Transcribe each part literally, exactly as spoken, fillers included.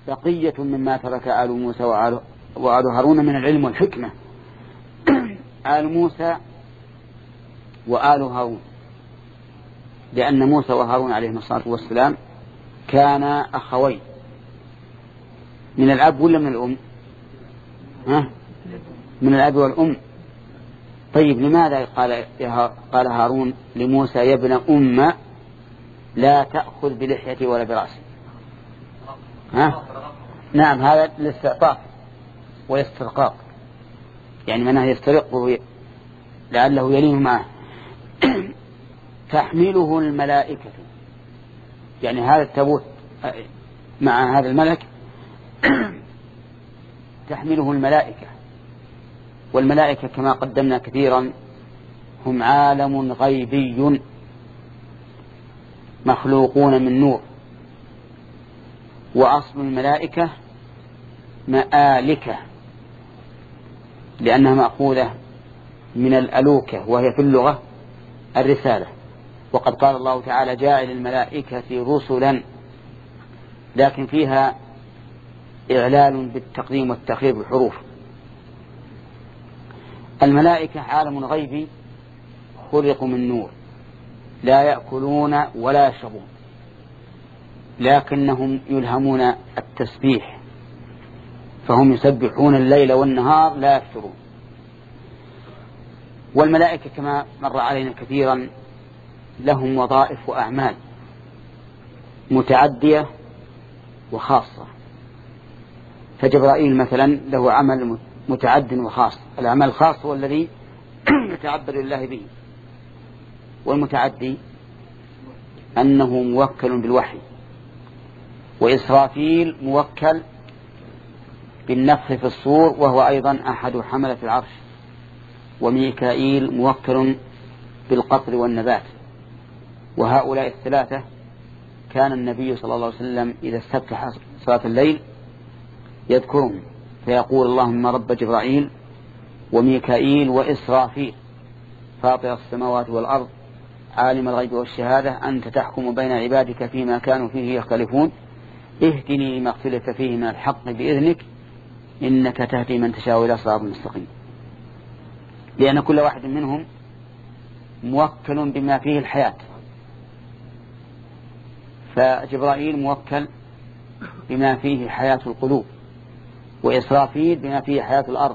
بقية مما ترك آل موسى وآل, وآل هارون من العلم والحكمة. آل موسى وآل هارون، لأن موسى وهارون عليهم الصلاة والسلام كانا أخوين من الأب ولا من الأم؟ ها؟ من الأب والأم. طيب لماذا قال قال هارون لموسى يا ابن أم لا تأخذ بلحيتي ولا برأسي؟ ها؟ نعم، هذا الاستعطاف والاسترقاق، يعني منه يسترقه لعله يليه معه. تحمله الملائكة، يعني هذا التابوت مع هذا الملك تحمله الملائكة، والملائكة كما قدمنا كثيرا هم عالم غيبي مخلوقون من نور، وأصل الملائكة مآلكة لأنها مأخوذة من الألوكة وهي في اللغة الرسالة. وقد قال الله تعالى جاعل الملائكة رسلا، لكن فيها إعلال بالتقديم والتأخير بالحروف. الملائكة عالم غيبي خلقوا من نور، لا يأكلون ولا يشربون، لكنهم يلهمون التسبيح، فهم يسبحون الليل والنهار لا يفترون. والملائكة كما مر علينا كثيرا لهم وظائف وأعمال متعدية وخاصة. فجبرائيل مثلا له عمل متعد وخاص، العمل الخاص هو الذي يتعبد لله به، والمتعدي أنه موكل بالوحي. وإسرافيل موكل بالنفخ في الصور وهو أيضا أحد حملة العرش. وميكائيل موكل بالقطر والنبات. وهؤلاء الثلاثة كان النبي صلى الله عليه وسلم إذا استفتح صلاة الليل يذكرهم فيقول اللهم رب جبرائيل وميكائيل وإسرافيل فاطر السماوات والأرض عالم الغيب والشهادة أنت تحكم بين عبادك فيما كانوا فيه يختلفون اهدني لما اختلف فيه من الحق بإذنك إنك تهدي من تشاء إلى صراط مستقيم. لأن كل واحد منهم موكل بما فيه الحياة. فجبرائيل موكل بما فيه حياة القلوب، وإسرافيل بما فيه حياة الأرض،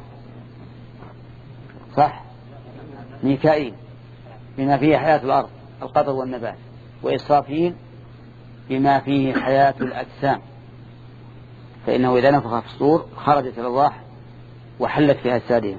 صح؟ ميكائيل بما فيه حياة الأرض القطر والنبات، وإسرافيل بما فيه حياة الأجسام، فإنه إذا نفخ في الصور خرجت الأرواح وحلت في أجسادهم.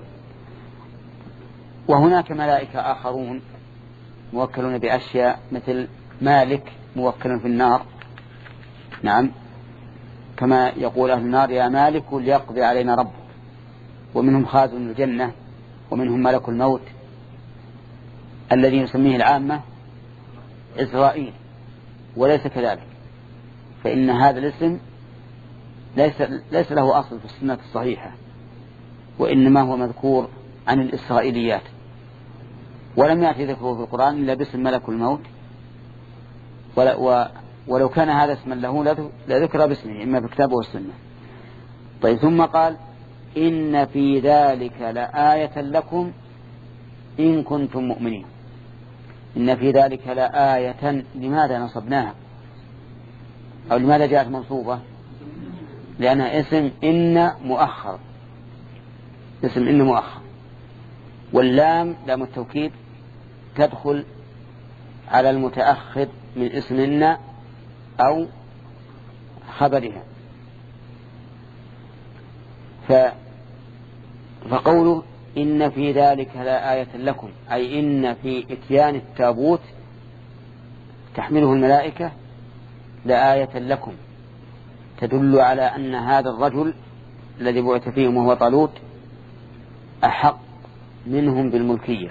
وهناك ملائكة آخرون موكلون بأشياء مثل مالك موكل في النار، نعم، كما يقول أهل النار يا مالك ليقضي علينا ربك. ومنهم خازن الجنة، ومنهم ملك الموت الذي يسميه العامة إسرائيل، وليس كذلك، فإن هذا الاسم ليس, ليس له أصل في السنة الصحيحة، وإنما هو مذكور عن الإسرائيليات، ولم يأتي ذكره في القرآن إلا باسم ملك الموت، ولو كان هذا اسما له لذكر باسمه إما في الكتاب والسنة. طيب ثم قال إن في ذلك لآية لكم إن كنتم مؤمنين. إن في ذلك لآية، لماذا نصبناها أو لماذا جاءت منصوبة؟ لأنها اسم إن مؤخر، اسم إن مؤخر، واللام لام التوكيد تدخل على المتأخر من اسم إن أو خبرها. ف... فقوله إن في ذلك لآية لكم أي إن في إتيان التابوت تحمله الملائكة لآية لكم، تدل على أن هذا الرجل الذي بعث فيهم وهو طالوت أحق منهم بالملكية.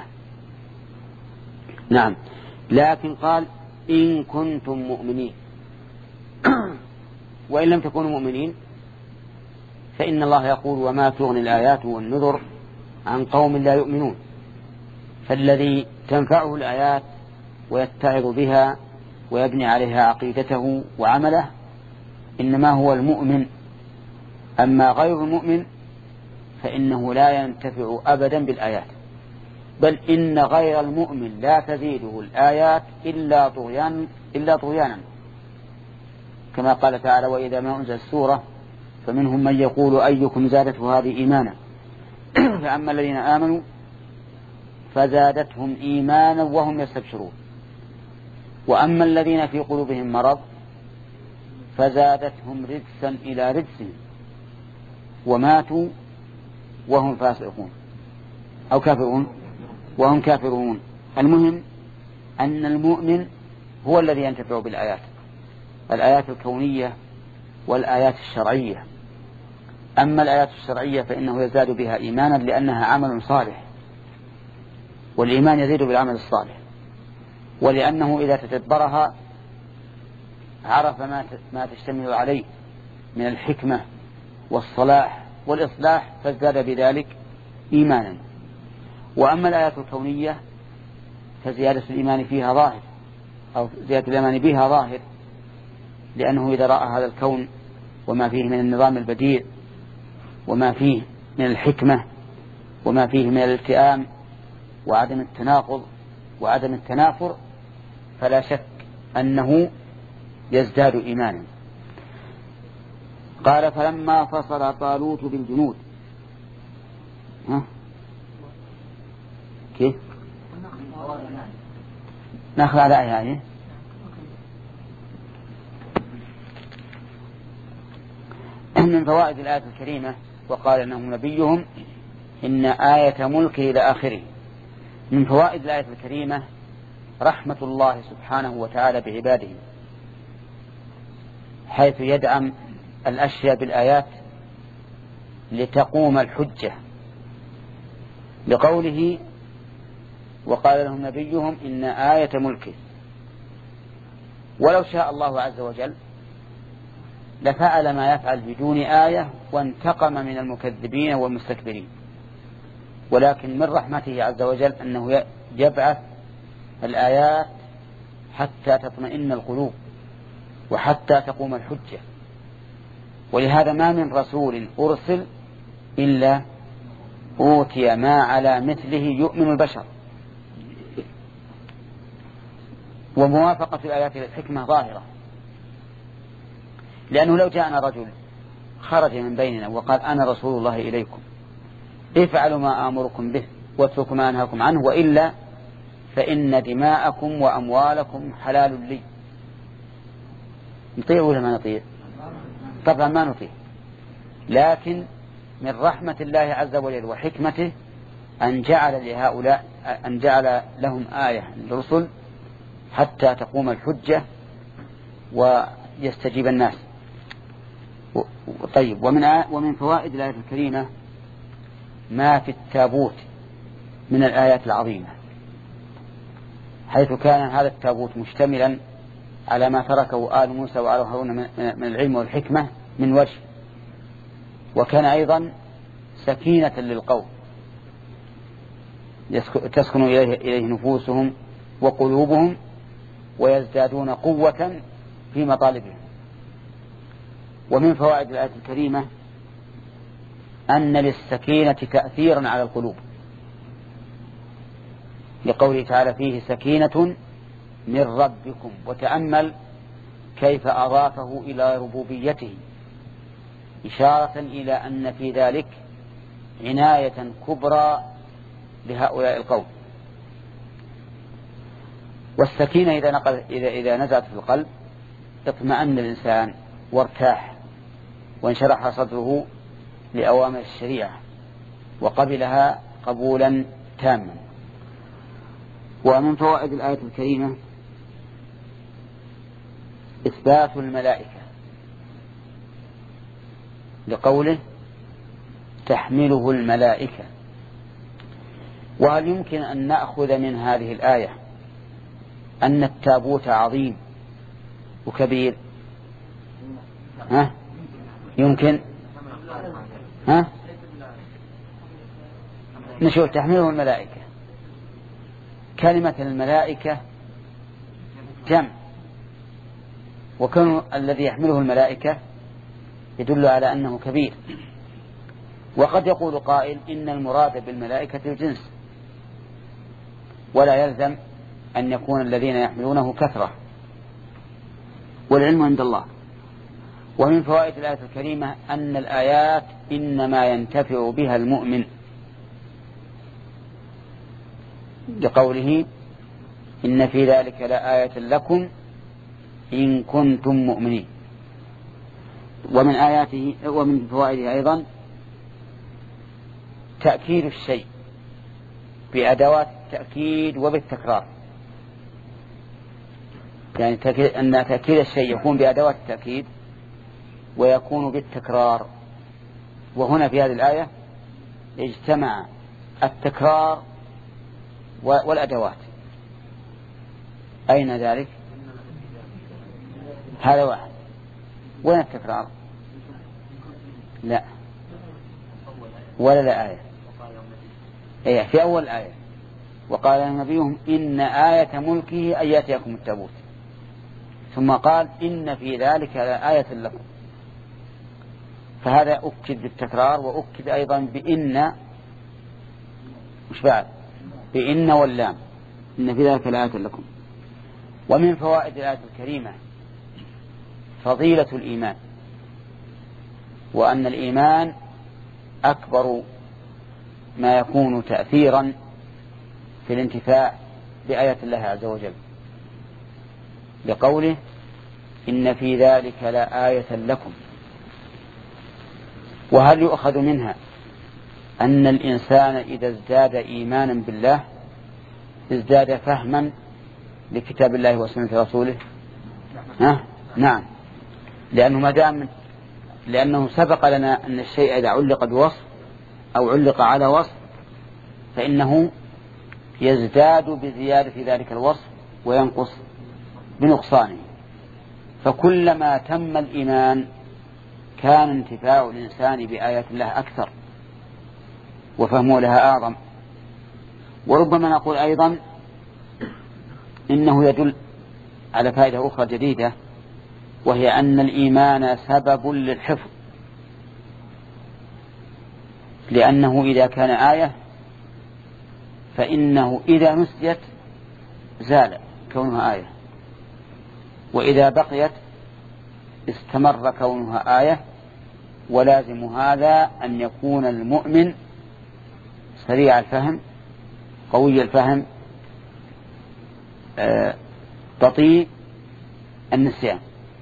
نعم، لكن قال إن كنتم مؤمنين وإن لم تكونوا مؤمنين فإن الله يقول وما تغني الآيات والنذر عن قوم لا يؤمنون. فالذي تنفعه الآيات ويتعظ بها ويبني عليها عقيدته وعمله إنما هو المؤمن أما غير المؤمن فإنه لا ينتفع أبدا بالآيات، بل إن غير المؤمن لا تزيده الآيات إلا طغيان إلا طغيانا، كما قال تعالى: وإذا ما أنزلت سورة فمنهم من يقول أيكم زادته هذه إيمانا فأما الذين آمنوا فزادتهم إيمانا وهم يستبشرون، وأما الذين في قلوبهم مرض فزادتهم رجسا إلى رجسهم وماتوا وهم فاسقون أو كافرون وهم كافرون. المهم أن المؤمن هو الذي ينتفع بالآيات، الآيات الكونية والآيات الشرعية. أما الآيات الشرعية فإنه يزداد بها إيمانا لأنها عمل صالح، والإيمان يزيد بالعمل الصالح، ولأنه إذا تدبرها عرف ما تشتمل عليه من الحكمة والصلاح والإصلاح فازداد بذلك إيمانا. وأما الآيات الكونية فزيادة الإيمان فيها ظاهر، أو زيادة الإيمان بها ظاهر، لأنه إذا رأى هذا الكون وما فيه من النظام البديع وما فيه من الحكمة وما فيه من الالتئام وعدم التناقض وعدم التنافر فلا شك أنه يزداد إيمانا. قال: فلما فصل طالوت بالجنود. ها؟ كيف ناخذ على آية هذه؟ من فوائد الآية الكريمة: وقال إنهم نبيهم إن آية ملكه إلى آخره. من فوائد الآية الكريمة رحمة الله سبحانه وتعالى بعباده، حيث يدعم الأشياء بالآيات لتقوم الحجة، لقوله: وقال لهم نبيهم إن آية ملكه. ولو شاء الله عز وجل لفعل ما يفعل بدون آية وانتقم من المكذبين والمستكبرين، ولكن من رحمته عز وجل أنه يبعث الآيات حتى تطمئن القلوب وحتى تقوم الحجة. ولهذا ما من رسول أرسل إلا أوتي ما على مثله يؤمن البشر. وموافقة الآيات للحكمة ظاهرة، لأنه لو جاءنا رجل خرج من بيننا وقال: أنا رسول الله إليكم افعلوا ما آمركم به واتركوا ما أنهاكم عنه، وإلا فإن دماءكم وأموالكم حلال لي، نطيع ولا ما نطيع؟ طبعا ما نطيع. لكن من رحمة الله عز وجل وحكمته أن جعل لهؤلاء أن جعل لهم آية للرسل حتى تقوم الحجة ويستجيب الناس. طيب، ومن ومن فوائد الآية الكريمة ما في التابوت من الآيات العظيمة، حيث كان هذا التابوت مشتملا على ما تركه آل موسى وآل هارون من العلم والحكمة من وجه، وكان أيضا سكينة للقوم تسكن إليه, إليه نفوسهم وقلوبهم ويزدادون قوة في مطالبهم. ومن فوائد الآية الكريمة أن للسكينة تأثيرا على القلوب، لقوله تعالى: فيه سكينة من ربكم. وتأمل كيف أضافه إلى ربوبيته، إشارة إلى أن في ذلك عناية كبرى لهؤلاء القوم. والسكينة إذا, نقل إذا, إذا نزلت في القلب اطمأن الإنسان وارتاح وانشرح صدره لأوامر الشريعة وقبلها قبولا تاما. ومن فوائد الآية الكريمة إثبات الملائكة، لقوله: تحمله الملائكة. وهل يمكن أن نأخذ من هذه الآية أن التابوت عظيم وكبير؟ ها؟ يمكن؟ ها؟ نشوف تحمله الملائكة. كلمة الملائكة جمع، وكون الذي يحمله الملائكة يدل على أنه كبير. وقد يقول قائل إن المراد بالملائكة الجنس، ولا يلزم أن يكون الذين يحملونه كثرة، والعلم عند الله. ومن فوائد الآية الكريمة أن الآيات إنما ينتفع بها المؤمن، لقوله إن في ذلك لآية لكم إن كنتم مؤمنين. ومن آياته ومن فوائده أيضا تأكيد الشيء بأدوات التأكيد وبالتكرار، يعني أن تأكيد الشيء يكون بأدوات التأكيد ويكون بالتكرار. وهنا في هذه الآية اجتمع التكرار والأدوات. أين ذلك؟ هذا واحد. وين التكرار؟ لا، ولا لا آية. إيه في أول الآية وقال نبيهم إن آية ملكه أن يأتيكم التابوت، ثم قال إن في ذلك لآية لكم. فهذا أكد بالتكرار، وأكد أيضا بإن، مش بعد بإن واللام، إن في ذلك لآية لكم. ومن فوائد الآية الكريمة فضيلة الإيمان، وأن الإيمان أكبر ما يكون تأثيرا في الانتفاع بآية الله عز وجل، لقوله إن في ذلك لآية لكم. وهل يؤخذ منها أن الإنسان إذا ازداد إيمانا بالله ازداد فهما لكتاب الله وسنة رسوله؟ ها؟ نعم، لأنه ما دام لأنه سبق لنا أن الشيء إذا علق بوصف أو علق على وصف فإنه يزداد بزيادة ذلك الوصف وينقص بنقصانه. فكلما تم الإيمان كان انتفاع الإنسان بآيات الله أكثر وفهمه لها أعظم. وربما نقول أيضا إنه يدل على فائدة أخرى جديدة، وهي أن الإيمان سبب للحفظ، لأنه إذا كان آية فإنه إذا نسيت زال كونها آية، وإذا بقيت استمر كونها آية. ولازم هذا أن يكون المؤمن سريع الفهم قوي الفهم بطيء النسيان.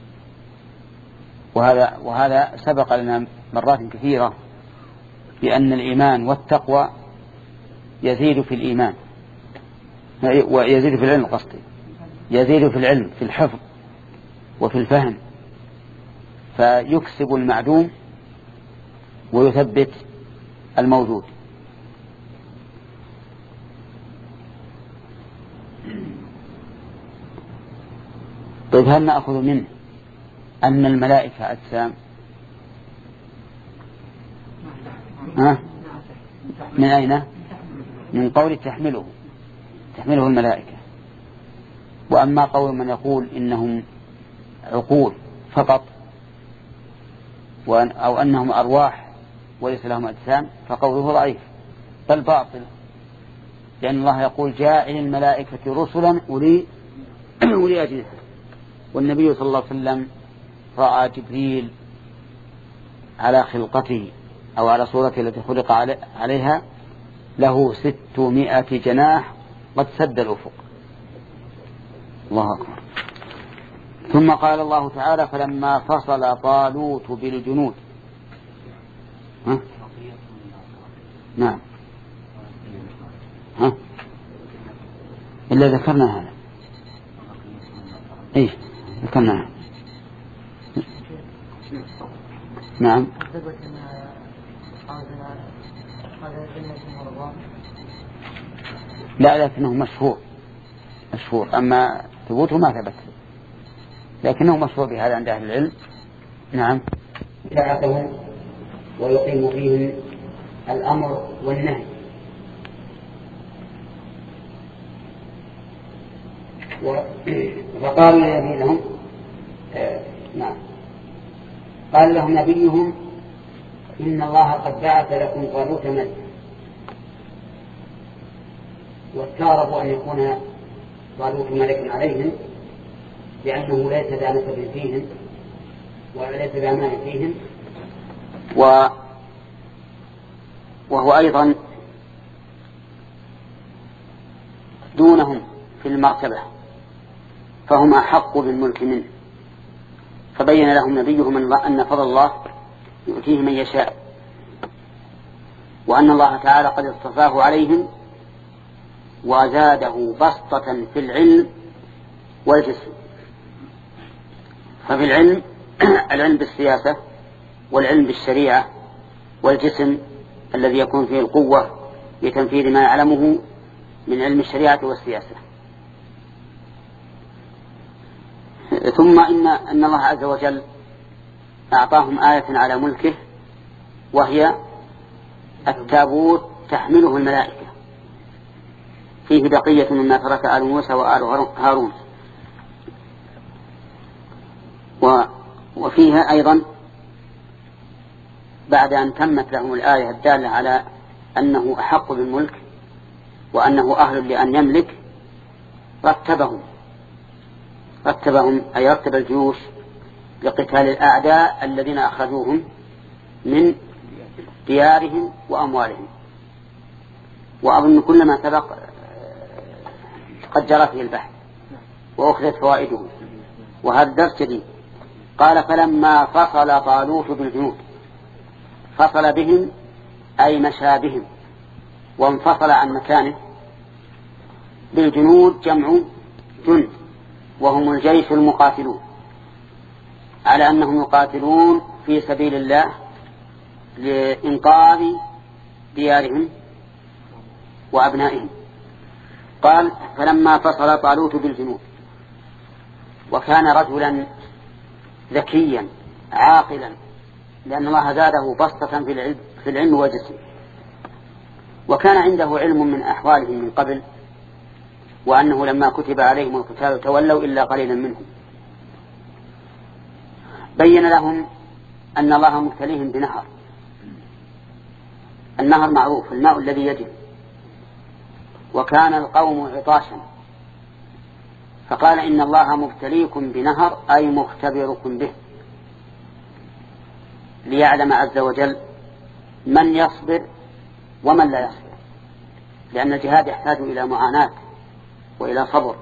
وهذا وهذا سبق لنا مرات كثيرة بأن الإيمان والتقوى يزيد في الإيمان ويزيد في العلم، قصدي يزيد في العلم في الحفظ وفي الفهم، فيكسب المعدوم ويثبت الموجود. طيب هل نأخذ منه أن الملائكة أجسام؟ ها؟ من أين؟ من قول تحمله تحمله الملائكة. وأما قول من يقول إنهم عقول فقط أو أنهم أرواح وليس لهم أجسام فقوله ضعيف بل باطل، لأن الله يقول جاعل الملائكة رسلا أولي أولي أجنحة، والنبي صلى الله عليه وسلم رأى جبريل على خلقته أو على صورته التي خلق عليها له ستمائة جناح قد سد الأفق. الله أكبر. ثم قال الله تعالى فلما فصل طالوت بالجنود. ها؟ نعم. ها؟ إلا ذكرنا هذا. إيه ذكرناها. نعم. لا لكنه مشهور مشهور أما ثبوته ما ثبت، لكنه مشهور بهذا عند أهل العلم. نعم. ساعتهم ويقيم فيهم الأمر والنهي. فقالوا للذين هم آه نعم قال لهم نبيهم إن الله قد بعث لكم طالوت ملكا، واستغربوا أن يكون طالوت ملكا عليهم لأنه ليس ذا نسب فيهم وليس ذا مال فيهم، و وهو أيضا دونهم في المرتبة، فهم أحق بالملك منه. فبين لهم نبيهم أن فضل الله يؤتيه من يشاء، وأن الله تعالى قد اصطفاه عليهم وزاده بسطة في العلم والجسم. ففي العلم العلم بالسياسة والعلم بالشريعة، والجسم الذي يكون فيه القوة لتنفيذ ما يعلمه من علم الشريعة والسياسة. ثم إن, أن الله عز وجل أعطاهم آية على ملكه، وهي التابوت تحمله الملائكة فيه بقية مما ترك آل موسى وآل هارون. وفيها أيضا بعد أن تمت لهم الآية الدالة على أنه أحق بالملك وأنه أهل لأن يملك، رتبهم رتبهم أي رتب الجيوش لقتال الأعداء الذين أخرجوهم من ديارهم وأموالهم. وأظن كل ما سبق قد جرى فيه البحث وأخذت فوائده، وهذا الدرس جديد. قال فلما فصل طالوت بالجنود، فصل بهم أي مشى بهم وانفصل عن مكانه. بالجنود جمع جند، وهم الجيش المقاتلون، على أنهم يقاتلون في سبيل الله لإنقاذ ديارهم وأبنائهم. قال فلما فصل طالوت بالجنود، وكان رجلا ذكيا عاقلا، لأن الله زاده بسطة في العلم والجسم، وكان عنده علم من أحوالهم من قبل، وأنه لما كتب عليهم القتال تولوا إلا قليلا منهم. بين لهم أن الله مبتليهم بنهر، النهر معروف الماء الذي يجري، وكان القوم عطاشا، فقال إن الله مبتليكم بنهر أي مختبركم به، ليعلم عز وجل من يصبر ومن لا يصبر، لأن الجهاد يحتاج إلى معاناة وإلى صبر.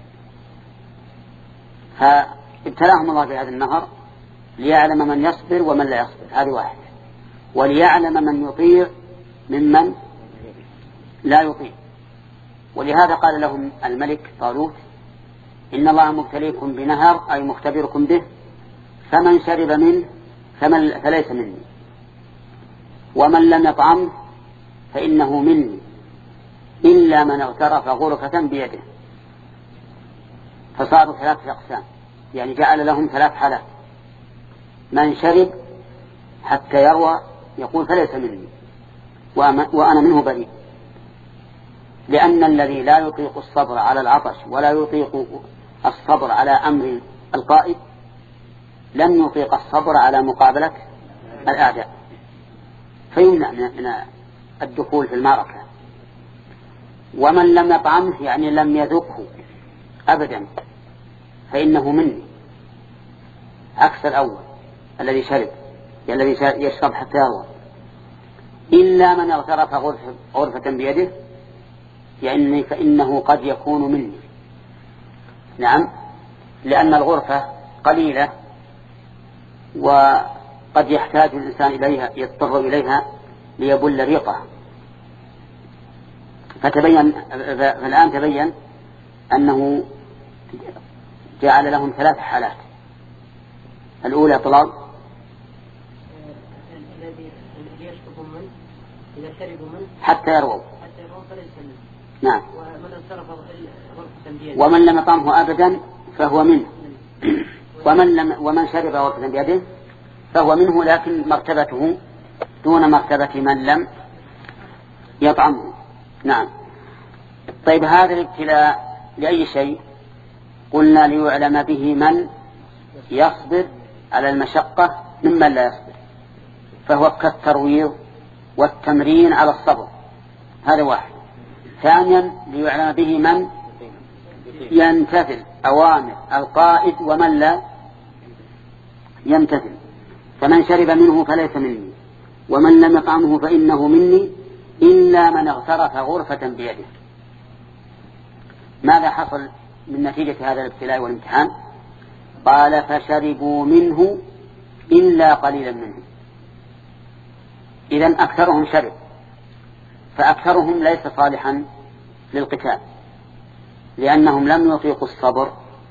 فابتلاهم الله بهذا النهر ليعلم من يصبر ومن لا يصبر، هذه واحد، وليعلم من يطيع ممن لا يطيع. ولهذا قال لهم الملك طالوت إن الله مبتليكم بنهر أي مختبركم به، فمن شرب منه فمن فليس مني، ومن لم يطعمه فإنه مني إلا من اغترف غرفة بيده. فصاروا ثلاثة أقسام، يعني جعل لهم ثلاث حالات: من شرب حتى يروى يقول فليس مني وأنا منه بريء، لأن الذي لا يطيق الصبر على العطش ولا يطيق الصبر على أمر القائد لن يطيق الصبر على مقابلة الأعداء، فيمنع من الدخول في المعركة. ومن لم يطعمه يعني لم يذقه أبدا فإنه مني، عكس الأول الذي شرب الذي يشرب حتى يروى. إلا من اغترف غرفة, غرفة بيده يعني فإنه قد يكون مني. نعم، لأن الغرفة قليلة وقد يحتاج الإنسان إليها، يضطر إليها ليبل ريقه. فتبين فالآن تبين أنه جعل لهم ثلاث حالات: الأولى طلال حتى يرووا، نعم، ومن لم يطعمه أبدا فهو منه، ومن لم ومن شرب غرفة بيده فهو منه، لكن مرتبته دون مرتبة من لم يطعمه. نعم. طيب هذا الابتلاء لأي شيء؟ قلنا ليعلم به من يصبر على المشقة ممن لا يصبر، فهو كالترويض والتمرين على الصبر. هذا واحد. ثانيا ليعلم به من يمتثل أوامر القائد ومن لا يمتثل. فمن شرب منه فليس مني ومن لم يطعمه فإنه مني إلا من اغترف غرفة بيده. ماذا حصل من نتيجة هذا الابتلاء والامتحان؟ قال فشربوا منه إلا قليلا منهم. إذن أكثرهم شرب، فأكثرهم ليس صالحا للقتال لأنهم لم يطيقوا الصبر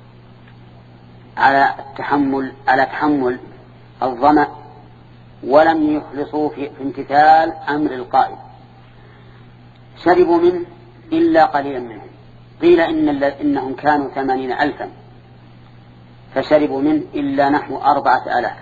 على التحمل على تحمل الظمأ ولم يخلصوا في امتثال أمر القائد. شربوا منه إلا قليلا منهم. قيل إن إنهم كانوا ثمانين ألفا فشربوا منه إلا نحو أربعة آلاف،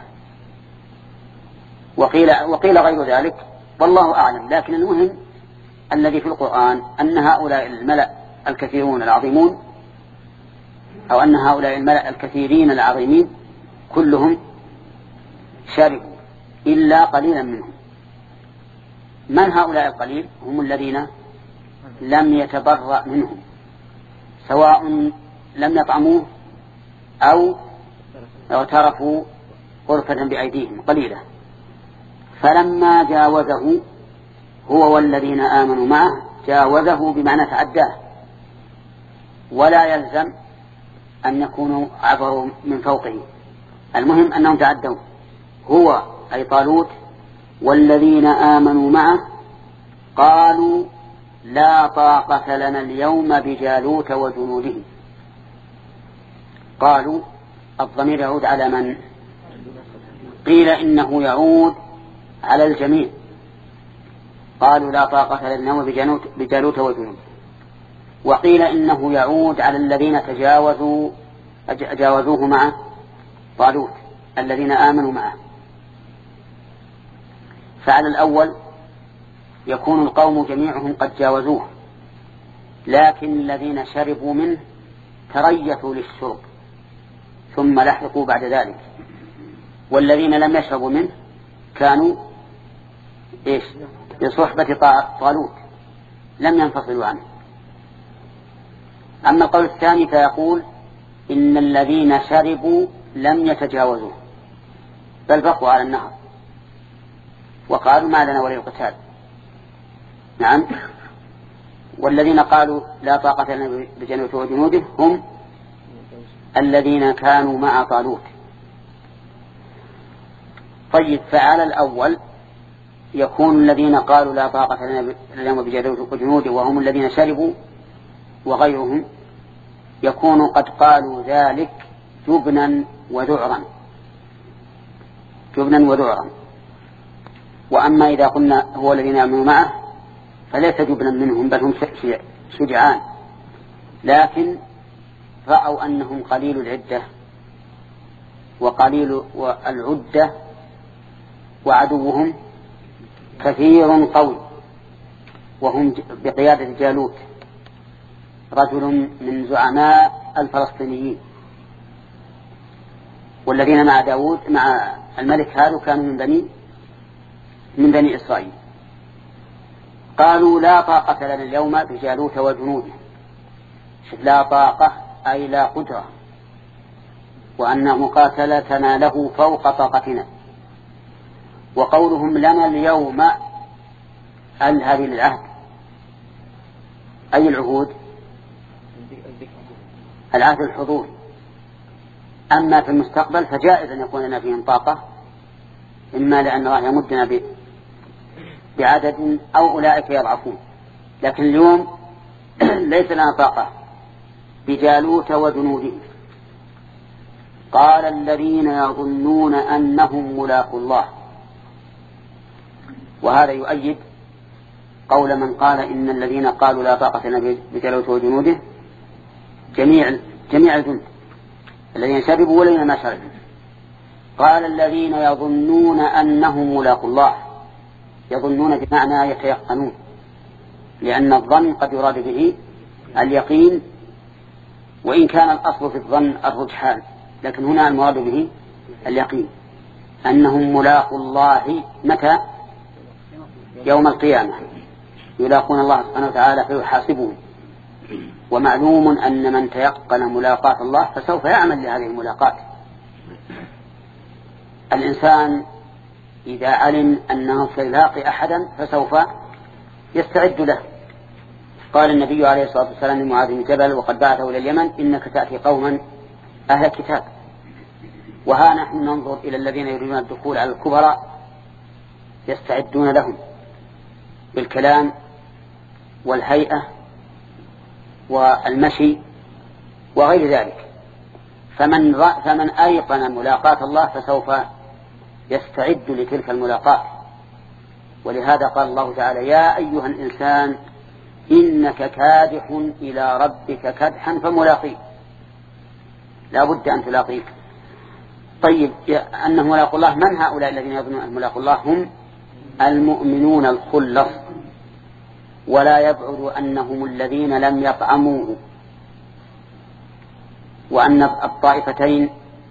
وقيل, وقيل غير ذلك والله أعلم. لكن المهم الذي في القرآن أن هؤلاء الملأ الكثيرون العظيمون أو أن هؤلاء الملأ الكثيرين العظيمين كلهم شربوا إلا قليلا منهم. من هؤلاء القليل؟ هم الذين لم يتبرأ منهم سواء لم يطعموه أو اغترفوا غرفة بأيديهم قليلة. فلما جاوزه هو والذين آمنوا معه، جاوزه بمعنى تعداه، ولا يلزم أن يكونوا عبروا من فوقه، المهم أنهم تعدوا. هو أي طالوت والذين آمنوا معه قالوا لا طاقة لنا اليوم بجالوت وجنوده. قالوا الضمير يعود على من؟ قيل إنه يعود على الجميع. قالوا لا طاقة لنا اليوم بجالوت وجنوده. وقيل إنه يعود على الذين تجاوزوا جاوزوه معه طالوت الذين آمنوا معه. فعلى الأول يكون القوم جميعهم قد جاوزوه، لكن الذين شربوا منه تريثوا للشرب ثم لحقوا بعد ذلك، والذين لم يشربوا منه كانوا إيش؟ بصحبة طالوت لم ينفصلوا عنه. أما القول الثاني فيقول إن الذين شربوا لم يتجاوزوه بل بقوا على النهر وقالوا ما لنا ولي القتال. نعم. والذين قالوا لا طاقة لنا بجالوت وجنوده هم الذين كانوا مع طالوت. طيب، فعلى الأول يكون الذين قالوا لا طاقة لنا اليوم بجالوت وجنوده وهم الذين شربوا وغيرهم يكون قد قالوا ذلك جبنا وذعرا جبنا وذعرا. وأما إذا قلنا هو الذين يعملوا معه فليس جبنا منهم بل هم شجعان، لكن رأوا أنهم قليل العدة وقليل العدة وعدوهم كثير قوي، وهم بقيادة جالوت رجل من زعماء الفلسطينيين. والذين مع داود مع الملك هذا كانوا من بني من بني إسرائيل. قالوا لا طاقة لنا اليوم بجالوت وجنوده. لا طاقة أي لا قدرة، وأن مقاتلتنا له فوق طاقتنا. وقولهم لنا اليوم هذه للعهد، أي العهود؟ العهد الحضور. أما في المستقبل فجائز أن يكون لنا فيهم طاقة، إما لأن الله يمدنا بعدد أو أولئك يضعفون، لكن اليوم ليس لنا طاقة بجالوت وجنوده. قال الذين يظنون أنهم ملاقوا الله. وهذا يؤيد قول من قال إن الذين قالوا لا طاقة لنا بجالوت وجنوده جميع جميع الجند الذين شربوا والذين ما شربوا. قال الذين يظنون أنهم ملاقوا الله، يظنون بمعنى يتيقنون، لأن الظن قد يراد به اليقين، وإن كان الأصل في الظن الرجحان، لكن هنا المراد به اليقين. أنهم ملاقوا الله متى؟ يوم القيامة، يلاقون الله سبحانه وتعالى فيحاسبهم. ومعلوم أن من تيقن ملاقاة الله فسوف يعمل لهذه الملاقاة. الإنسان إذا علم أنه سيلاقي أحدا فسوف يستعد له. قال النبي عليه الصلاة والسلام لمعاذ بن جبل وقد بعثه إلى اليمن: إنك تأتي قوما أهل كتاب. وها نحن ننظر إلى الذين يريدون الدخول على الكبراء يستعدون لهم بالكلام والهيئة والمشي وغير ذلك. فمن, فمن أيقن ملاقاة الله فسوف يستعد لتلك الملاقاة. ولهذا قال الله تعالى: يا أيها الإنسان إنك كادح إلى ربك كدحا فملاقيه. لا بد أن تلاقيه. طيب، أنه ملاقوا الله، من هؤلاء الذين يظنون أن ملاقوا الله؟ هم المؤمنون الخلص، ولا يبعد أنهم الذين لم يطعموه، وأن الطائفتين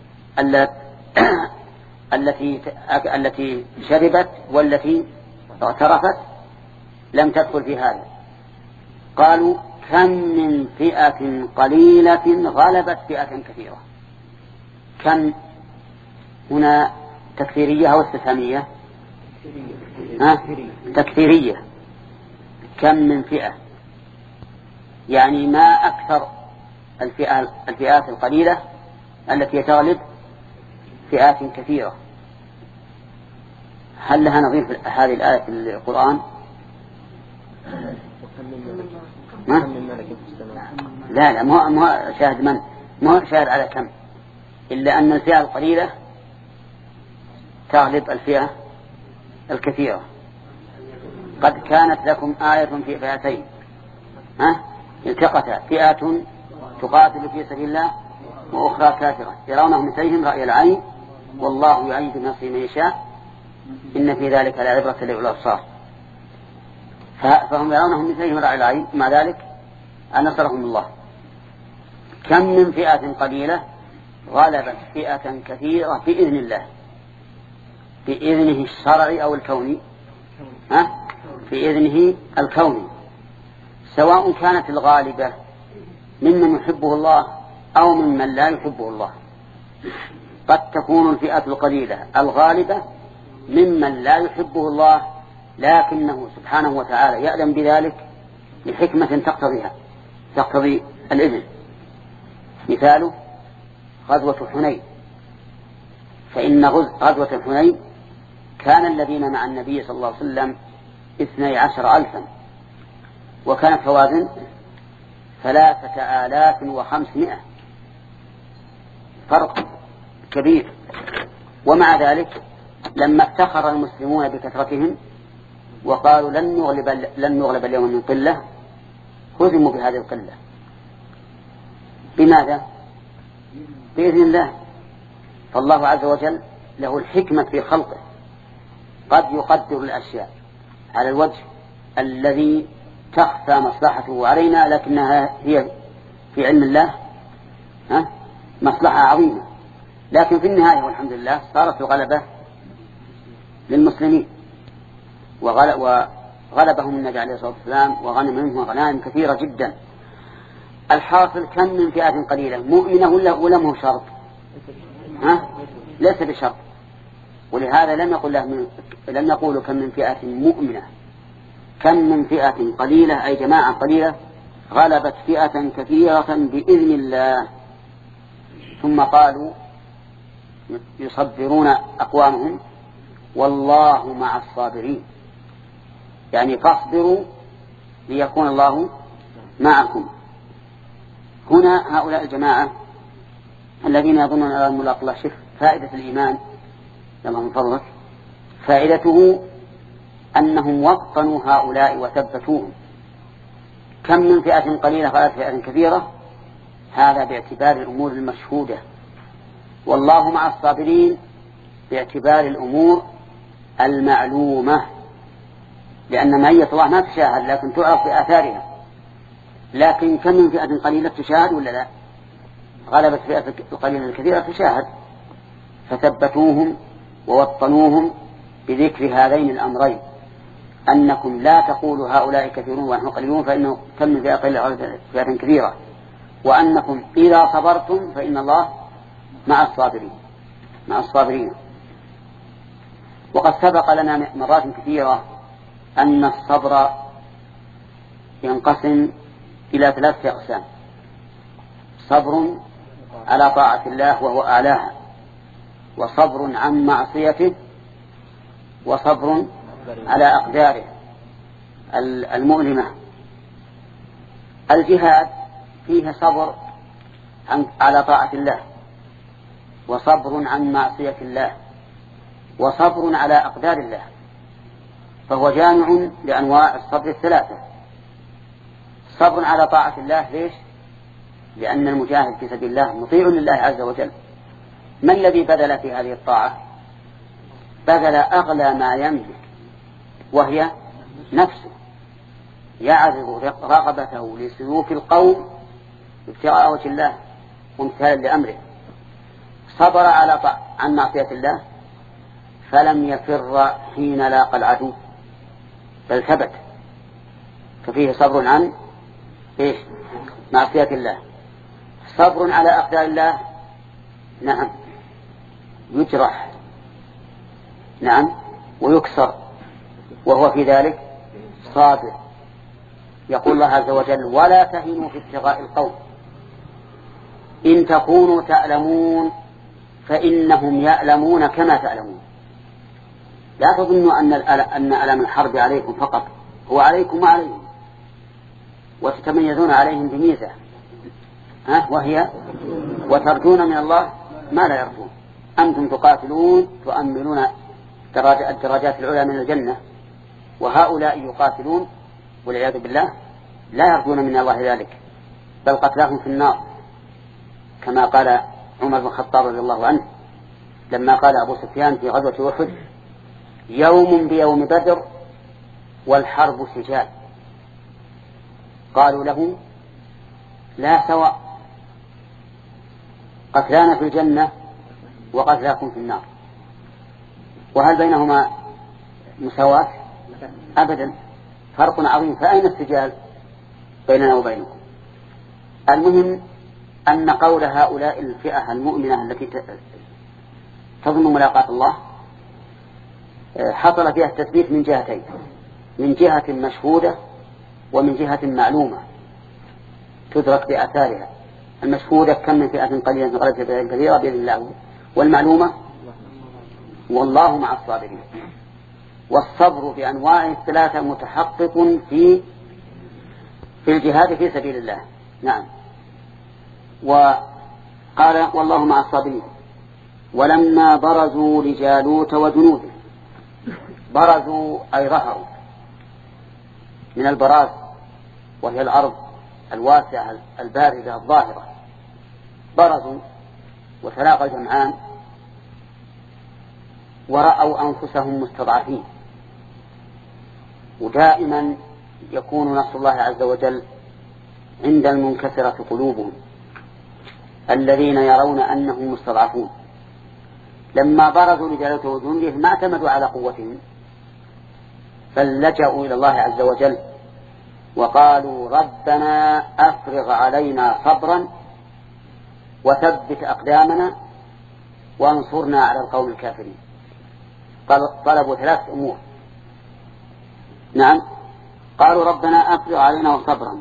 التي التي شربت والتي اعترفت لم تدخل في هذا. قالوا: كم من فئة قليلة غلبت فئة كثيرة. كم هنا تكثيرية أو استفهامية؟ ها؟ تكثيرية. كم من فئة، يعني ما أكثر الفئة الفئات القليلة التي تغلب فئات كثيرة. هل لها نظير في هذه الآية في القرآن؟ ما؟ لا لا، ما ما شاهد من ما شاهد على كم، إلا أن الفئة القليلة تغلب الفئة الكثيرة. قد كانت لكم آية في فئتين ها التقتا فئة تقاتل في سبيل الله وأخرى كافرة يرونهم مثلهم رأي العين والله يعيد بنصره من يشاء إن في ذلك لعبرة لأولي الأبصار. فهم يرونهم مثلهم رأي العين، مع ذلك نصرهم الله. كم من فئة قليلة غلبت فئة كثيرة بإذن الله، بإذنه الشرعي أو الكوني؟ ها؟ بإذنه الكوني، سواء كانت الغالبة ممن يحبه الله أو ممن لا يحبه الله. قد تكون الفئة القليلة الغالبة ممن لا يحبه الله، لكنه سبحانه وتعالى يعلم بذلك لحكمة تقتضيها تقتضي الإذن. مثاله غزوة حنين، فإن غزوة حنين كان الذين مع النبي صلى الله عليه وسلم اثني عشر ألفا، وكانت هوازن ثلاثة آلاف وخمسمائة، فرق كبير. ومع ذلك لما افتخر المسلمون بكثرتهم وقالوا لن نغلب, لن نغلب اليوم من قلة، هزموا بهذه القلة. بماذا؟ بإذن الله. فالله عز وجل له الحكمة في خلقه، قد يقدر الأشياء على الوجه الذي تخفى مصلحته علينا، لكنها هي في علم الله ها مصلحة عظيمة. لكن في النهاية والحمد لله صارت الغلبة للمسلمين، وغلبهم النبي عليه الصلاة والسلام وغنم منهم غنائم كثيرة جدا. الحاصل كم من فئة قليلة مؤمنة ولا مو شرط؟ ها؟ ليس بشرط. ولهذا لم يقل له من لم يقولوا كم من فئة مؤمنة، كم من فئة قليلة أي جماعة قليلة غلبت فئة كثيرة بإذن الله. ثم قالوا يصبرون أقوامهم والله مع الصابرين، يعني فاصبروا ليكون الله معكم. هنا هؤلاء الجماعة الذين يظنون أن ملاق الله، شف فائدة الإيمان يلا من فضلك، فائدته أنهم وطنوا هؤلاء وثبتوهم. كم من فئة قليلة غلبت فئة كثيرة، هذا باعتبار الأمور المشهودة، والله مع الصابرين باعتبار الأمور المعلومة، لأن معية الله ما تشاهد لكن تعرف بآثارها. لكن كم من فئة قليلة تشاهد ولا لا؟ غلبت فئة القليلة الكثيرة تشاهد، فثبتوهم ووطنوهم بذكر هذين الأمرين، أنكم لا تقولوا هؤلاء كثيرون ونحن قليلون فإنه كم من فئة قليلة فئة كبيرة، وأنكم إذا صبرتم فإن الله مع الصابرين مع الصابرين. وقد سبق لنا مرات كثيرة أن الصبر ينقسم إلى ثلاثة أقسام: صبر على طاعة الله وهو أعلاها، وصبر عن معصيته، وصبر على أقداره المؤلمة. الجهاد فيه صبر على طاعة الله، وصبر عن معصية الله، وصبر على أقدار الله، فهو جامع لأنواع الصبر الثلاثة. صبر على طاعة الله ليش؟ لأن المجاهد في سبيل الله مطيع لله عز وجل. ما الذي بذل في هذه الطاعة؟ بذل أغلى ما يملك وهي نفسه، يعرض رغبته لسلوك القوم ابتغاء وجه الله وامتثالا لأمره. صبر على طاعة عن معصية الله فلم يفر حين لاقى العدو بل ثبت، ففيه صبر عن إيش؟ معصية الله. صبر على أقدار الله، نعم، يجرح، نعم، ويكسر، وهو في ذلك صابر. يقول الله عز وجل: ولا تهنوا في ابتغاء القوم إن تكونوا تألمون فإنهم يألمون كما تألمون. لا تظنوا أن أن ألم الحرب عليكم فقط، هو عليكم وعليهم، وتتميزون عليهم بميزة، ها وهي وترجون من الله ما لا يرجون. أنتم تقاتلون تؤملون الدرجات العلى من الجنة، وهؤلاء يقاتلون والعياذ بالله لا يرجون من الله ذلك، بل قتلاهم في النار، كما قال عمر بن الخطاب رضي الله عنه لما قال أبو سفيان في غزوة أحد: يوم بيوم بدر والحرب سجال. قالوا له: لا سواء، قتلانا في الجنة وقتلاكم في النار، وهل بينهما مساواة؟ أبدا، فرق عظيم، فأين السجال بيننا وبينكم؟ المهم أن قول هؤلاء الفئة المؤمنة التي تظن ملاقاة الله حصل فيها التثبيت من جهتين: من جهة مشهودة ومن جهة معلومة تدرك بآثارها. المشهودة: كم من فئة قليلة غلبت فئة كثيرة بإذن الله. والمعلومة: والله مع الصابرين. والصبر بأنواعه الثلاثة متحقق في في الجهاد في سبيل الله. نعم. وقال: والله مع الصابرين. ولما برزوا لجالوت وجنوده، برزوا أي ظهروا من البراز، وهي الأرض الواسعة الباردة الظاهرة، برزوا وتلاقى الجمعان ورأوا أنفسهم مستضعفين. ودائما يكون نصر الله عز وجل عند المنكسرة قلوبهم الذين يرون أنهم مستضعفون. لما برزوا لجالوت وجنوده ما اعتمدوا على قوتهم، بل لجأوا إلى الله عز وجل وقالوا: ربنا أفرغ علينا صبرا وثبت أقدامنا وانصرنا على القوم الكافرين. طلبوا ثلاث أمور. نعم، قالوا: ربنا أفرغ علينا صبرا،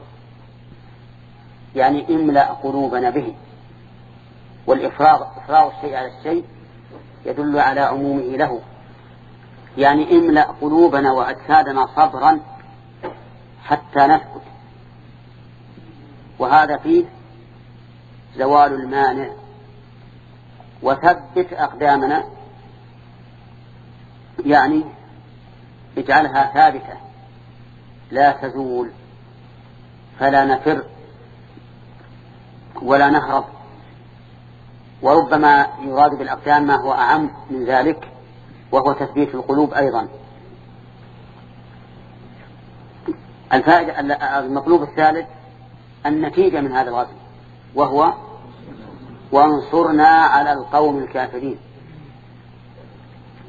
يعني املأ قلوبنا به. والإفراغ إفراغ الشيء على الشيء يدل على عمومه له، يعني املأ قلوبنا وأجسادنا صبرا حتى نثبت، وهذا فيه زوال المانع. وثبت أقدامنا يعني اجعلها ثابتة لا تزول، فلا نفر ولا نهرب. وربما يراد بالأقدام ما هو أعم من ذلك، وهو تثبيت القلوب أيضا. الفائدة المطلوب الثالث النتيجة من هذا الغزو، وهو وانصرنا على القوم الكافرين.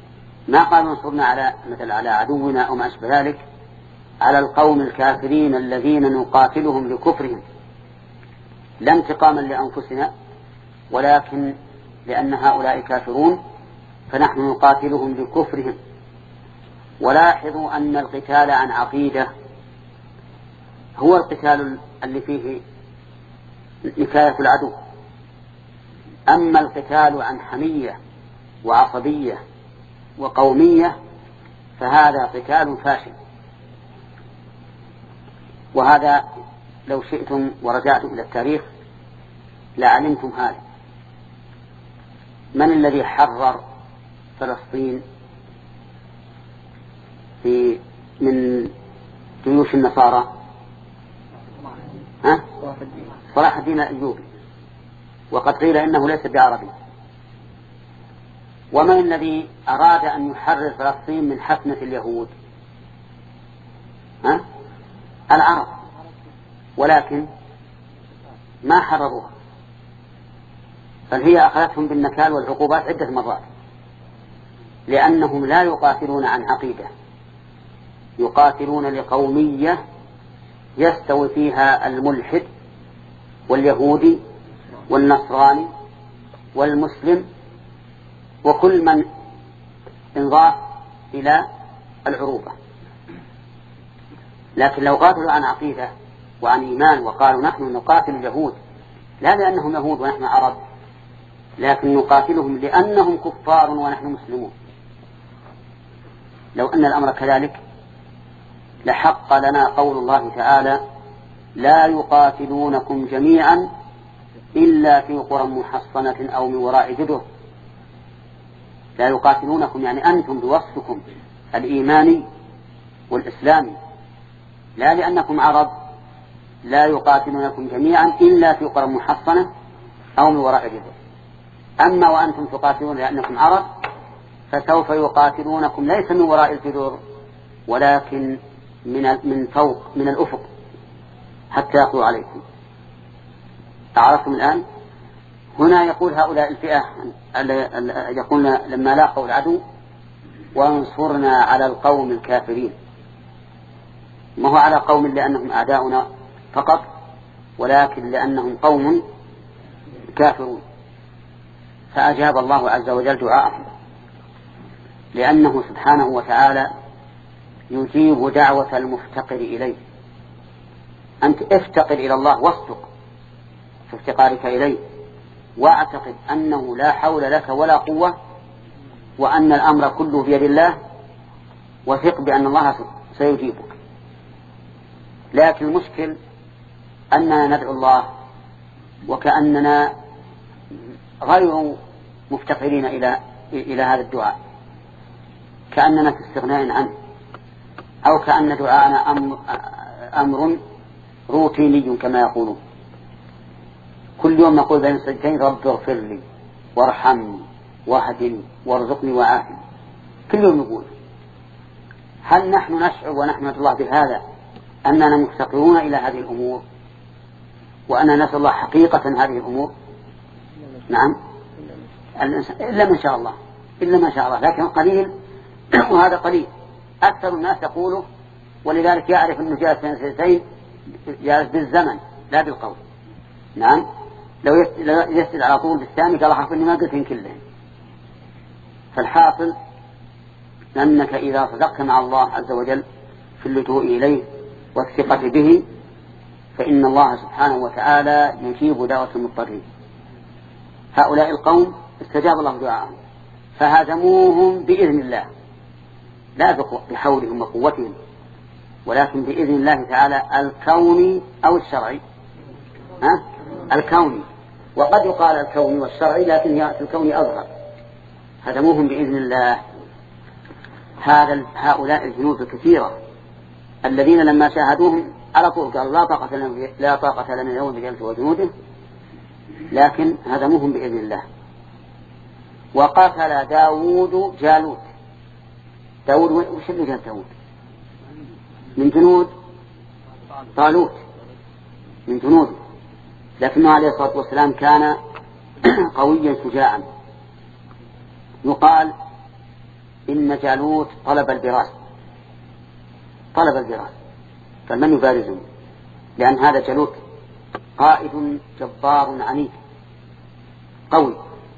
ما قالوا انصرنا على مثل على عدونا أو ما أشبه ذلك، على القوم الكافرين الذين نقاتلهم لكفرهم، لا انتقاما لأنفسنا ولكن لأن هؤلاء كافرون فنحن نقاتلهم لكفرهم. ولاحظوا أن القتال عن عقيدة هو القتال اللي فيه نكاية العدو، أما القتال عن حمية وعصبية وقومية فهذا قتال فاشل. وهذا لو شئتم ورجعتم إلى التاريخ لعلمتم هذا. من الذي حرر فلسطين في من جيوش النصارى؟ ها؟ صلاح الدين الأيوبي، وقد قيل إنه ليس بعربي. ومن الذي أراد أن يحرر فلسطين من حفنة اليهود؟ ها؟ العرب، ولكن ما حرروها، بل هي أخذتهم بالنكال والعقوبات عدة مرات، لأنهم لا يقاتلون عن عقيدة، يقاتلون لقومية يستوي فيها الملحد واليهودي والنصراني والمسلم وكل من انضاف إلى العروبة. لكن لو قاتلوا عن عقيدة وعن إيمان وقالوا نحن نقاتل اليهود لا لأنهم يهود ونحن عرب، لكن نقاتلهم لأنهم كفار ونحن مسلمون، لو أن الأمر كذلك لحق لنا قول الله تعالى لا يقاتلونكم جميعا إلا في قرى محصنة أو من وراء جدر. لا يقاتلونكم يعني أنتم بوصفكم الإيماني والإسلامي، لا لأنكم عرب، لا يقاتلونكم جميعا إلا في قرى محصنة أو من وراء جدر. أما وأنتم تقاتلون لأنكم عرب فسوف يقاتلونكم ليس من وراء الجدر ولكن من من فوق من الأفق حتى يقضوا عليكم. أعرفتم الآن؟ هنا يقول هؤلاء الفئة يقول لما لاقوا العدو وانصرنا على القوم الكافرين، ما هو على قوم لأنهم أعداؤنا فقط، ولكن لأنهم قوم كافرون. فأجاب الله عز وجل دعاءهم، لأنه سبحانه وتعالى يجيب دعوة المفتقر إليه. أنت افتقر إلى الله واصدق في افتقارك إليه، واعتقد أنه لا حول لك ولا قوة، وأن الأمر كله بيد الله، وثق بأن الله سيجيبك. لكن المشكل أننا ندعو الله وكأننا غير مفتقرين إلى إلى هذا الدعاء، كأننا في استغناء عنه، أو كأن دعاءنا أمر, أمر روتيني كما يقولون. كل يوم نقول بين سجدين رب اغفر لي وارحمني واهدني وارزقني وعافني، كل يوم نقول. هل نحن نشعر ونحن ندعو الله بهذا أننا مفتقرون إلى هذه الأمور وأننا نسأل الله حقيقة هذه الأمور؟ نعم، إلا ما شاء الله، إلا ما شاء الله، لكن قليل وهذا قليل. أكثر الناس يقوله، ولذلك يعرف أنه جالس بين سجدتين جالس بالزمن لا بالقول. نعم، لو يسجد على طول بالثاني قال حرف إني ما قلتين كلهم. فالحاصل أنك إذا صدقت مع الله عز وجل في اللجوء إليه والثقة به فإن الله سبحانه وتعالى يجيب دعوة المضطرين. هؤلاء القوم استجاب الله دعاءهم فهزموهم بإذن الله، لا بحولهم وقوتهم، ولكن بإذن الله تعالى الكوني أو الشرعي. ها؟ الكوني، وقد يقال الكوني والشرعي، لكن يأتي الكوني أظهر. هزموهم بإذن الله. هذا هؤلاء الجنود الكثيرة الذين لما شاهدوهم على طول قال لا طاقة لنا لا طاقة لنا اليوم بجالوت وجنوده، لكن هزموهم بإذن الله. وقتل داود جالوت. داود وش اللي جال داود؟ من جنود طالوت، من جنوده، لكنه عليه الصلاة والسلام كان قويا شجاعا. يقال إن جالوت طلب البراس طلب البراس فمن يبارزني؟ لأن هذا جالوت قائد جبار عنيد قوي.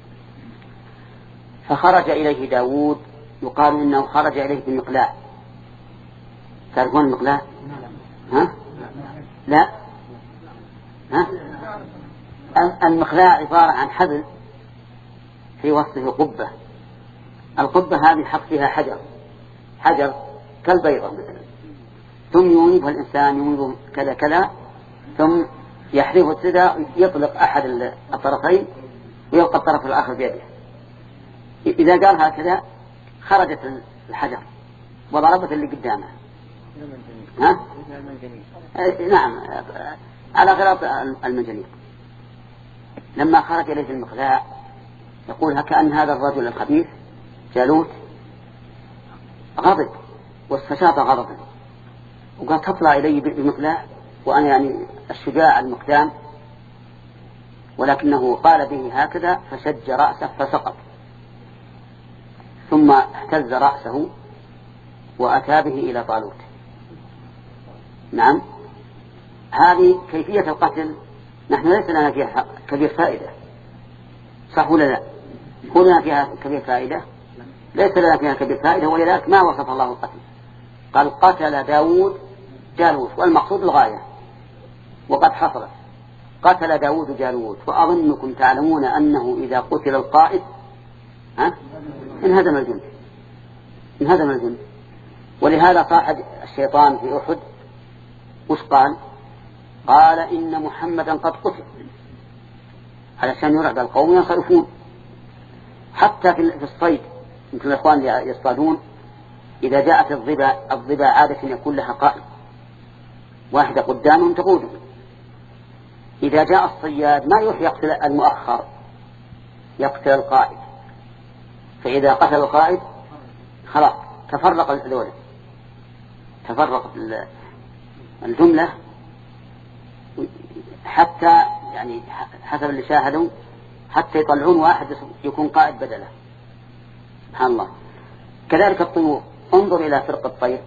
فخرج إليه داود، يقال إنه خرج إليه بمقلاع. تعرفون المقلاع؟ ها؟ لا. ها؟ المقلاع عبارة عن حبل في وسطه قبة. القبة هذه حط فيها حجر حجر كالبيضة مثلا، ثم ينيبها الإنسان ينيبه كذا كذا، ثم يحرفه السدى، يطلق أحد الطرفين ويبقى الطرف الآخر بيده. إذا قال هكذا خرجت الحجر وضربت اللي قدامه. ها؟ نعم، على غلاط المنجنيق. لما خرج إليه المقلاع يقول كأن هذا الرجل الخبيث جالوت غضب واستشاط غضبا، وقال تطلع إلي بمقلاع وأنا يعني الشجاع المقدام، ولكنه قال به هكذا فشج رأسه فسقط، ثم اهتز رأسه وأتى به إلى طالوت. نعم، هذه كيفية القتل نحن ليس لنا فيها كبير فائدة، صح ولا لا؟ قلنا فيها كبير فائدة؟ ليس لنا فيها كبير فائدة، ولذلك ما وصف الله القتل، قال قتل داود جالوت، والمقصود الغاية، وقد حصلت. قتل داود جالوت، وأظنكم تعلمون أنه إذا قتل القائد ها انهدم الجند انهدم الجند ولهذا صاح الشيطان في أحد وش قال؟ قال إن محمدا قد قتل، علشان يرعب القوم ينصرفون. حتى في الصيد يمكن الإخوان يصطادون، إذا جاءت الضباع الضباع عادة يكون لها قائد، واحدة قدامهم تقوده. إذا جاء الصياد ما يروح يقتل المؤخر، يقتل القائد، فإذا قتل القائد خلاص تفرق الدولة، تفرق الجملة، حتى يعني حسب اللي شاهدوا حتى يطلعون واحد يكون قائد بدله. سبحان الله. كذلك الطيور، انظر إلى فرق الطير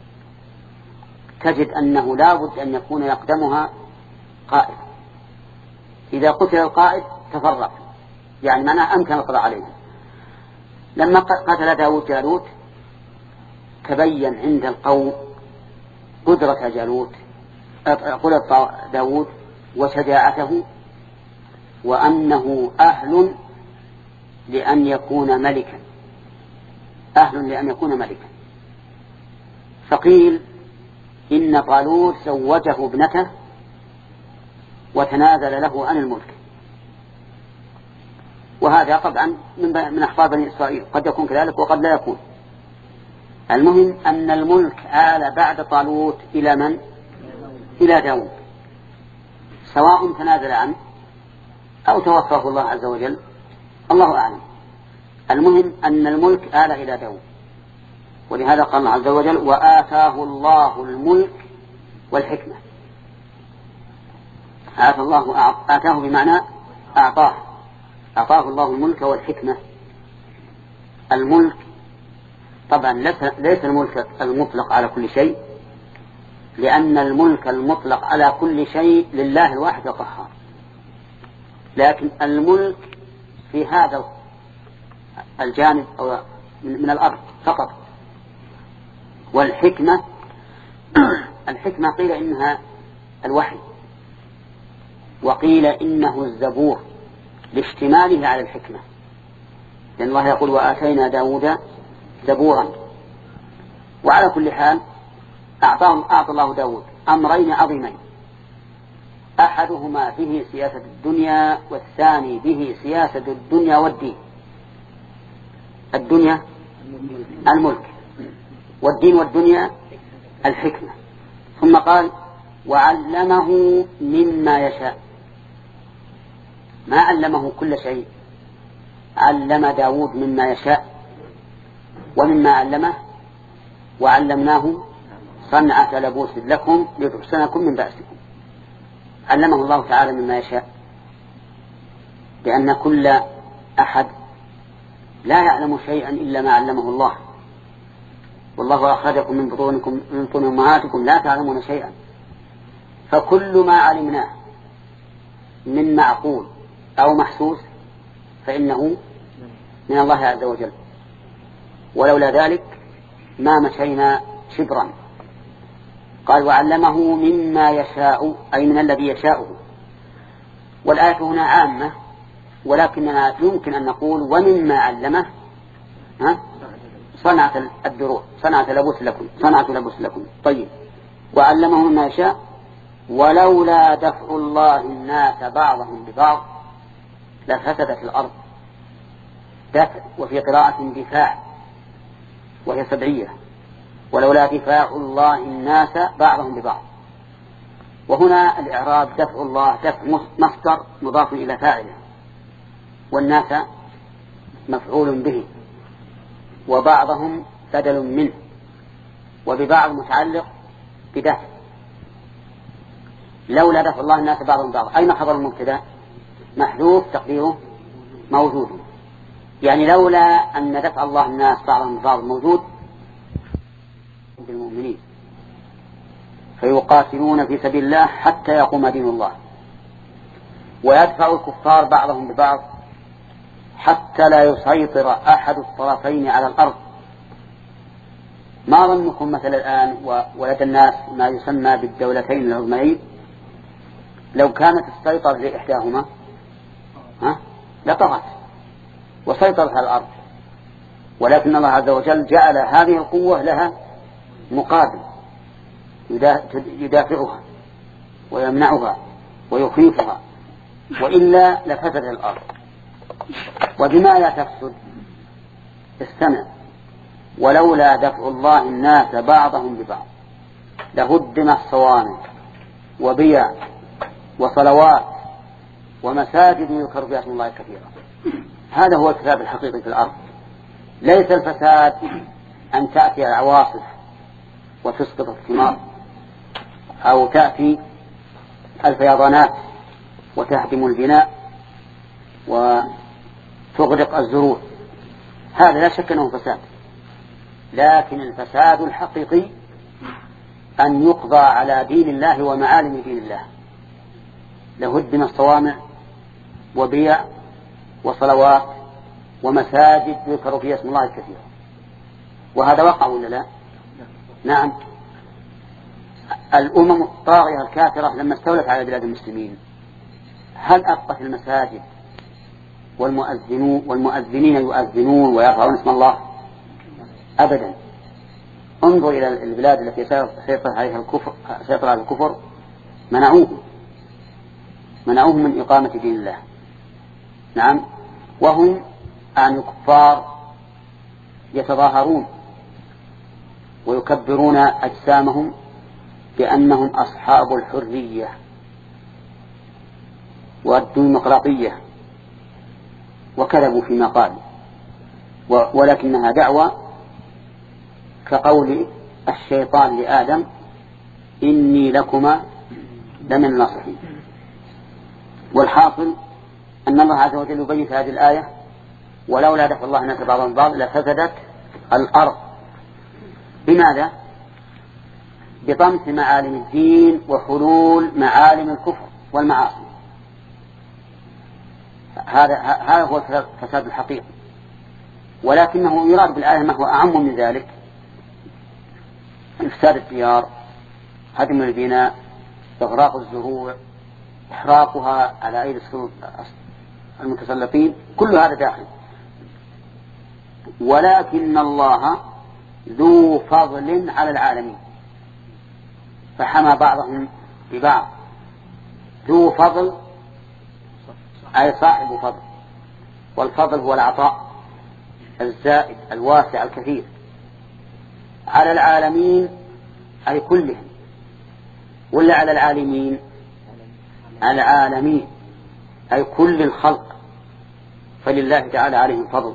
تجد أنه لا بد أن يكون يقدمها قائد. إذا قتل القائد تفرق، يعني معناه أمكن القضاء عليه. لما قتل داود جالوت تبين عند القوم قدرة جالوت قدرة داود وشجاعته، وأنه أهل لأن يكون ملكا أهل لأن يكون ملكا. فقيل إن طالوت زوجه ابنته وتنازل له عن الملك، وهذا طبعا من أحفاد بني إسرائيل، قد يكون كذلك وقد لا يكون. المهم أن الملك آل بعد طالوت إلى من؟ إلى داود، سواء تنازل عنه أو توفاه الله عز وجل، الله أعلم. المهم أن الملك آل إلى داود، ولهذا قال الله عز وجل وآتاه الله الملك والحكمة. آتى الله آتاه بمعنى أعطاه أعطاه الله الملك والحكمة. الملك طبعا ليس الملك المطلق على كل شيء، لأن الملك المطلق على كل شيء لله الواحد القهار، لكن الملك في هذا الجانب أو من الأرض فقط. والحكمة الحكمة قيل إنها الوحي، وقيل إنه الزبور لاشتماله على الحكمة، لأن الله يقول وآتينا داود زبورا. وعلى كل حال أعطاه أعطى الله داود أمرين عظيمين، أحدهما به سياسة الدنيا، والثاني به سياسة الدنيا والدين. الدنيا الملك، والدين والدنيا الحكمة. ثم قال وعلمه مما يشاء، ما علمه كل شيء، علم داود مما يشاء، ومما علمه وعلمناه صنعة لبوس لكم لتحسنكم من بأسكم. علمه الله تعالى مما يشاء، لأن كل أحد لا يعلم شيئا إلا ما علمه الله، والله أخرجكم من بطونكم من بطون أمهاتكم لا تعلمون شيئا. فكل ما علمناه من معقول أو محسوس فإنه من الله عز وجل، ولولا ذلك ما مشينا شبرا. قال وعلمه مما يشاء أي من الذي يشاءه. والآية هنا عامة، ولكننا يمكن أن نقول ومما علمه صنعة الدروع صنعة لبس لكم صنعة لبس لكم. طيب وعلمه مما يشاء ولولا دفع الله الناس بعضهم ببعض لفسدت الأرض. دفع وفي قراءة دفاع وهي سبعية، ولولا دفاع الله الناس بعضهم ببعض. وهنا الإعراب دفع الله دفع مصدر مضاف إلى فاعله، والناس مفعول به، وبعضهم بدل منه، وببعض متعلق بدفع. لولا دفع الله الناس بعضهم ببعض أين خبر المبتدا؟ محذوف تقديره موجود. يعني لولا أن دفع الله الناس بعضهم ببعض موجود بالمؤمنين فيقاتلون في سبيل الله حتى يقوم دين الله، ويدفع الكفار بعضهم ببعض حتى لا يسيطر أحد الطرفين على الأرض. ما ظنكم مثل الآن ولدى الناس ما يسمى بالدولتين العظميين؟ لو كانت السيطرة لإحداهما ها لطغت وسيطرت على الأرض، ولكن الله عز وجل جعل هذه القوة لها مقابل يدافعها ويمنعها ويخيفها، وإلا لفسد الأرض. وبما لا تفسد استمع ولولا دفع الله الناس بعضهم ببعض لهدمت صوامع وبيع وصلوات ومساجد يذكر فيها اسم الله كثيرا. هذا هو الفساد الحقيقي في الأرض. ليس الفساد أن تأتي العواصف وتسقط الثمار، أو تأتي الفيضانات وتهدم البناء وتغرق الزروع، هذا لا شك أنه فساد. لكن الفساد الحقيقي أن يقضى على دين الله ومعالم دين الله. لهدم الصوامع وبيع وصلوات ومساجد يذكر فيها اسم الله كثيرا، وهذا وقع ولا لا؟ نعم. الأمم الطاغية الكافرة لما استولت على بلاد المسلمين هل أبقت المساجد والمؤذنون والمؤذنين يؤذنون ويرفعون اسم الله؟ أبدا. انظر إلى البلاد التي سيطر عليها الكفر سيطر على الكفر منعوهم منعوهم من إقامة دين الله. نعم. وهم عن كفار يتظاهرون ويكبرون أجسامهم بأنهم أصحاب الحرية والديمقراطية، وكذبوا فيما قالوا، ولكنها دعوة كقول الشيطان لآدم إني لكما لمن الناصحين. والحاصل أن الله عز وجل يبين في هذه الآية ولولا دفع الله الناس بعضهم بعض لفسدت الأرض. بماذا؟ بطمس معالم الدين وحلول معالم الكفر والمعاصي. هذا هذا هو الفساد الحقيقي، ولكنه يراد بالآية ما هو أعم من ذلك: إفساد الديار، هدم البناء، إغراق الزروع، إحراقها على أيدي المتسلطين، كل هذا داخل. ولكن الله ذو فضل على العالمين فحمى بعضهم ببعض. ذو فضل أي صاحب فضل، والفضل هو العطاء الزائد الواسع الكثير على العالمين أي كلهم، ولا على العالمين؟ على العالمين أي كل الخلق، فلله تعالى عليهم فضل.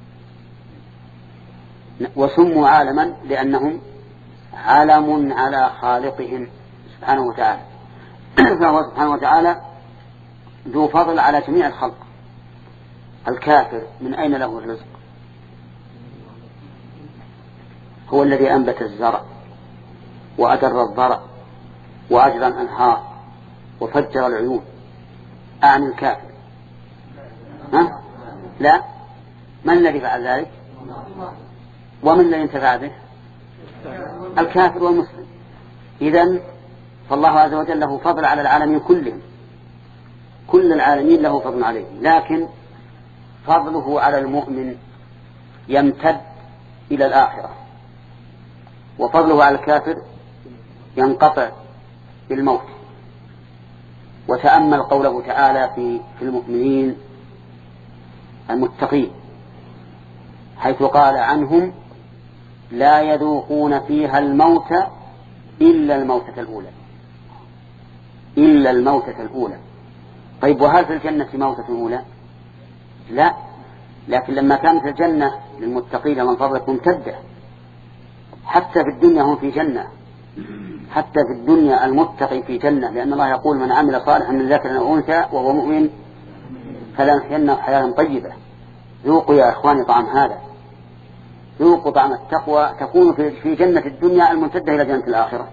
وسموا عالما لأنهم علم على خالقهم سبحانه وتعالى. فهو سبحانه وتعالى ذو فضل على جميع الخلق. الكافر من أين له الرزق؟ هو الذي أنبت الزرع وأدر الضرع وأجرى الأنهار وفجر العيون. أعني الكافر؟ ها؟ لا، من الذي فعل ذلك؟ ومن الذي انتفع به؟ الكافر والمسلم. إذن فالله عز وجل له فضل على العالمين كلهم، كل العالمين له فضل عليهم، لكن فضله على المؤمن يمتد إلى الآخرة، وفضله على الكافر ينقطع بالموت. وتأمل قوله تعالى في في المؤمنين المتقين حيث قال عنهم لا يذوقون فيها الموت إلا الموتة الأولى، إلا الموتة الأولى. طيب وهل في الجنة موتة أولى؟ لا، لكن لما كانت الجنة للمتقين من فضلك ممتدة، حتى في الدنيا هم في جنة، حتى في الدنيا المتقي في جنة، لأن الله يقول من عمل صالحا من ذكر أو أنثى وهو مؤمن فلنحيينه حياة طيبة. ذوقوا يا إخواني طعم هذا، ذوقوا طعم التقوى، تكون في جنة الدنيا الممتدة إلى جنة الآخرة.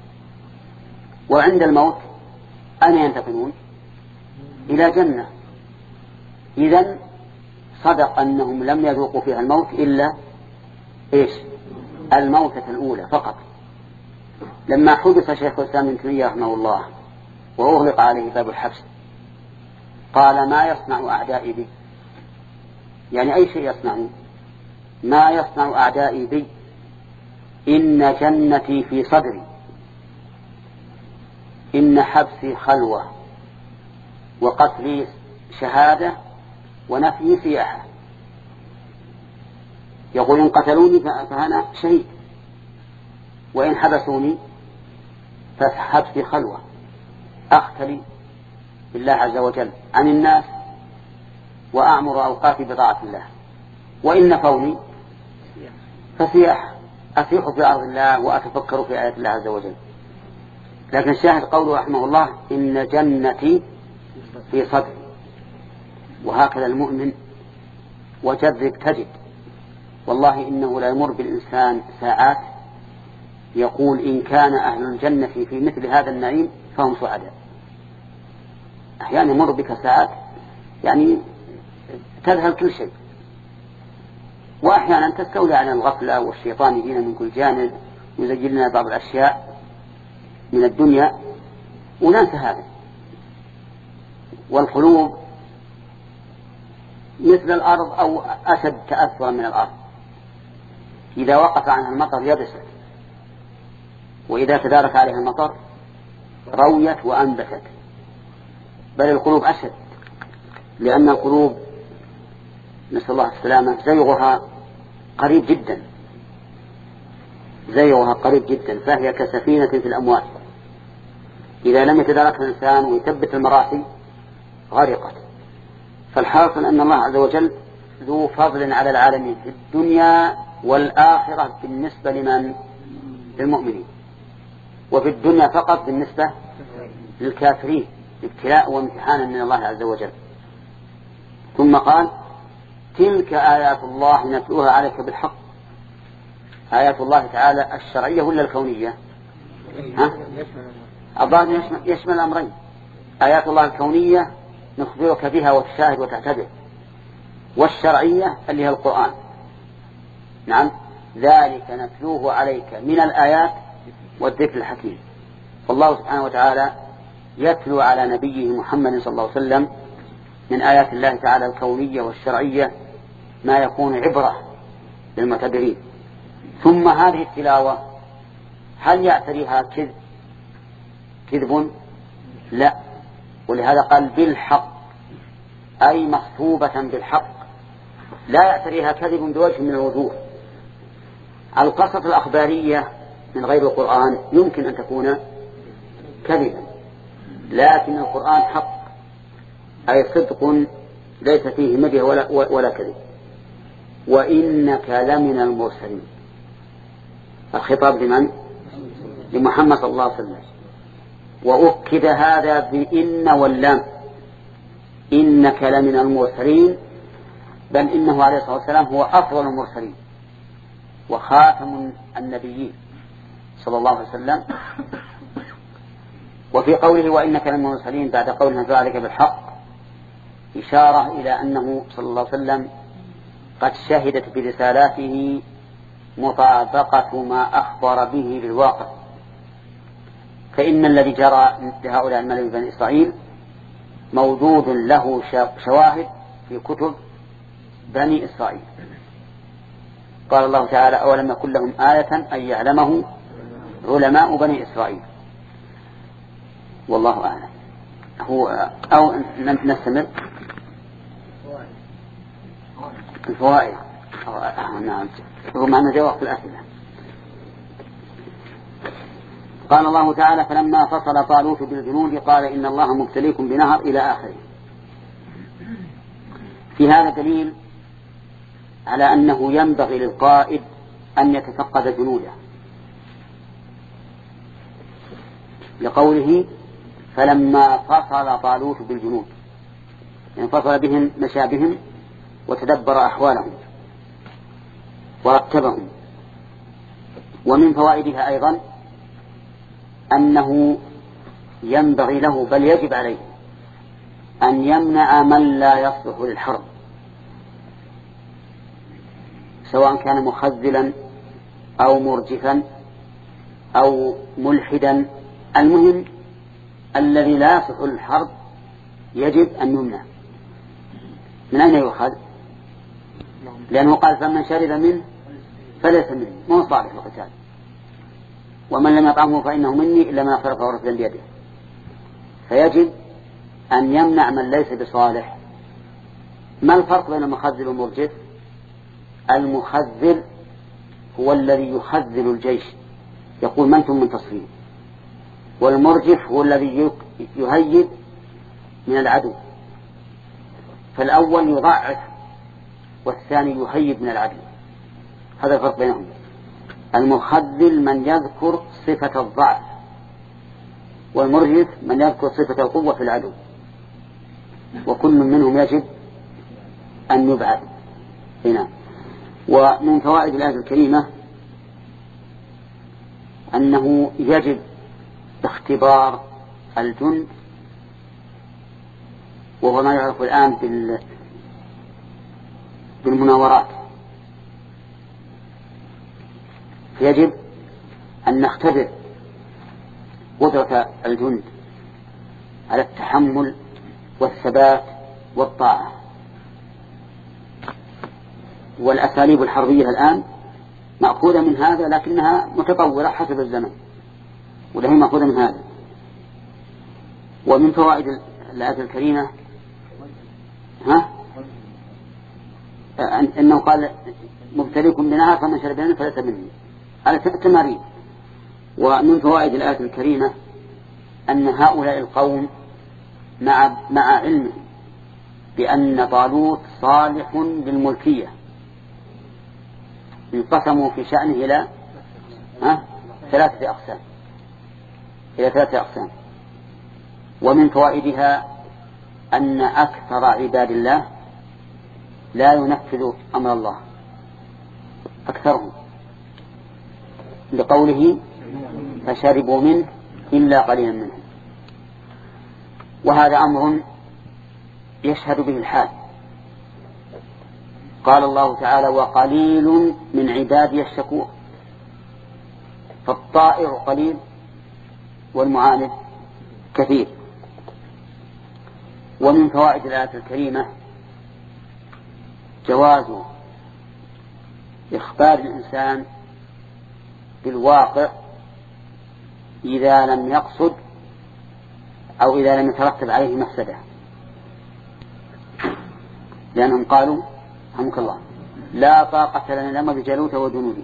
وعند الموت أين ينتقلون؟ إلى جنة. إذن صدق أنهم لم يذوقوا فيها الموت إلا إيش؟ الموتة الأولى فقط. لما حدث شيخ الإسلام ابن تيمية رحمه الله وأغلق عليه باب الحبس قال ما يصنع أعدائي بي؟ يعني أي شيء يصنعون؟ ما يصنع أعدائي بي؟ إن جنتي في صدري، إن حبسي خلوة، وقتلي شهادة، ونفي سياحة. يقول إن قتلوني فأنا شهيد، وإن حبسوني فحبسي خلوة، أختلي بالله عز وجل عن الناس وأعمر أوقاتي بطاعة الله، وإن نفوني فسياح، أسيح في أرض الله وأتفكر في آيات الله عز وجل. لكن الشاهد قوله رحمه الله إن جنتي في صدري. وهكذا المؤمن وجرب تجد، والله إنه لا يمر بالإنسان ساعات يقول إن كان أهل الجنة في مثل هذا النعيم فهم سعداء. أحيانا يمر بك ساعات يعني تذهل كل شيء، وأحيانا تستولي على الغفلة والشيطان يجينا من كل جانب ويزجل لنا بعض الأشياء من الدنيا وننسى هذا. والقلوب مثل الأرض أو أشد تأثرا من الأرض، إذا وقف عنها المطر يبست، وإذا تدارك عليها المطر رويت وأنبتت. بل القلوب أشد، لأن القلوب نسأل الله السلامة زيغها قريب جدا، زيغها قريب جدا، فهي كسفينة في الأمواج، إذا لم يتدارك الإنسان ويثبت المراحل غرقت. فالحاصل أن الله عز وجل ذو فضل على العالمين في الدنيا والآخرة بالنسبة لمن؟ للمؤمنين، وفي الدنيا فقط بالنسبة للكافرين، ابتلاء وامتحانا من الله عز وجل. ثم قال تلك آيات الله نتلوها عليك بالحق. آيات الله تعالى الشرعية ولا الكونية؟ ها؟ الظاهر يشمل, يشمل الأمرين. آيات الله الكونية نخبرك بها وتشاهد وتعتبر، والشرعية اللي هي القرآن. نعم، ذلك نتلوه عليك من الآيات والذكر الحكيم. والله سبحانه وتعالى يتلو على نبيه محمد صلى الله عليه وسلم من آيات الله تعالى الكونية والشرعية ما يكون عبرة للمعتبرين. ثم هذه التلاوة هل يعتريها كذب؟ كذب؟ لا، ولهذا قال بالحق، أي مصحوبة بالحق، لا يعتريها كذب بوجه من الوجوه. القصة الأخبارية من غير القرآن يمكن أن تكون كذبا، لكن القرآن حق، أي صدق ليس فيه مدح ولا, ولا كذب. وإنك لمن المرسلين، الخطاب لمن؟ لمحمد صلى الله عليه وسلم. وأكد هذا بإن واللام، إنك لمن المرسلين، بل إنه عليه الصلاة والسلام هو أفضل المرسلين، وخاتم النبيين صلى الله عليه وسلم. وفي قوله وإنك لمن المرسلين بعد قولنا ذلك بالحق إشارة إلى أنه صلى الله عليه وسلم قد شهدت برسالاته مطابقة ما أخبر به للواقع، فإن الذي جرى لهؤلاء الملأ من بني إسرائيل موجود له شواهد في كتب بني إسرائيل. قال الله تعالى أولم يكن لهم آية أن يعلمه علماء بني إسرائيل. والله أعلم. هو أو نستمر الفوائد. نعم هو معنا جواب في الأسئلة. قال الله تعالى فلما فصل طالوت بالجنود قال إن الله مبتليكم بنهر إلى آخره. في هذا دليل على أنه ينبغي للقائد أن يتفقد جنوده، لقوله فلما فصل طالوت بالجنود، يعني فصل بهم مشى بهم وتدبر أحوالهم ورتبهم. ومن فوائدها أيضا أنه ينبغي له بل يجب عليه أن يمنع من لا يصلح للحرب، سواء كان مخذلا أو مرجفا أو ملحدا. المهم الذي لا يصلح للحرب يجب أن يمنع. من أين يؤخذ؟ لأنه قال فمن شرب منه فليس مني، مو صالح للقتال، ومن لم يطعمه فإنه مني إلا ما اغترف ورثا بيده. فيجب أن يمنع من ليس بصالح. ما الفرق بين المخذل والمرجف؟ المخذل هو الذي يخذل الجيش يقول من أنتم منتصرين، والمرجف هو الذي يهيب من العدو. فالأول يضعف والثاني يهيب من العدو. هذا الفرق بينهم. المخذل من يذكر صفة الضعف، والمرجف من يذكر صفة القوة في العدو، وكل منهم يجب أن يبعد هنا. ومن فوائد الآية الكريمة أنه يجب اختبار الجند، وهو ما يعرف الآن بالمناورات. يجب أن نختبر قدرة الجند على التحمل والثبات والطاعة. والأساليب الحربية الآن مأخوذة من هذا، لكنها متطورة حسب الزمن، وله مأخوذة من هذا. ومن فوائد الآية الكريمة ها أنه قال مبتليكم بنهر فمن شرب منه فليس مني، على التمارين. ومن فوائد الآية الكريمة أن هؤلاء القوم مع مع علمهم بأن طالوت صالح للملكية انقسموا في شأنه إلى ها ثلاثة أقسام إلى ثلاثة أقسام. ومن فوائدها أن أكثر عباد الله لا ينفذ أمر الله أكثرهم، لقوله فشربوا منه إلا قليلا منهم. وهذا أمر يشهد به الحال. قال الله تعالى وقليل من عبادي الشكور. فالطائر قليل والمعاند كثير. ومن فوائد الآية الكريمة جواز إخبار الإنسان بالواقع إذا لم يقصد أو إذا لم يترتب عليه مفسدة، لأنهم قالوا رحمك الله لا طاقة لنا اليوم بجالوت وجنوده.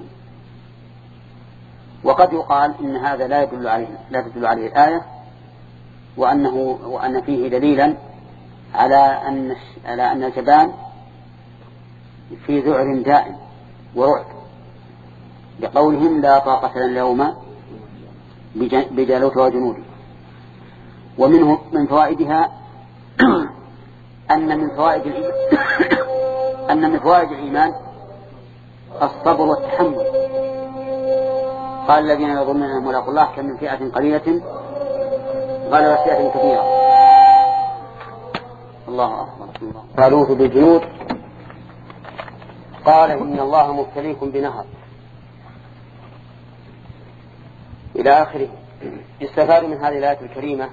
وقد يقال إن هذا لا يدل عليه لا تدل عليه الآية، وأنه وأن فيه دليلا على أن على أن الجبان في ذعر دائم ورعب، لقولهم لا طاقة لنا اليوم بجالوت وجنوده. ومنه من فوائدها أن من فوائد الإيمان أن من فوائد الإيمان الصبر والتحمل. قال الذين يظنون أنهم ملاقوا الله كم من فئة قليلة غلبت فئة كثيرة. الله أكبر. طالوت بالجنود قال إن الله مبتليكم بنهر إلى آخره. يستفاد من هذه الآية الكريمة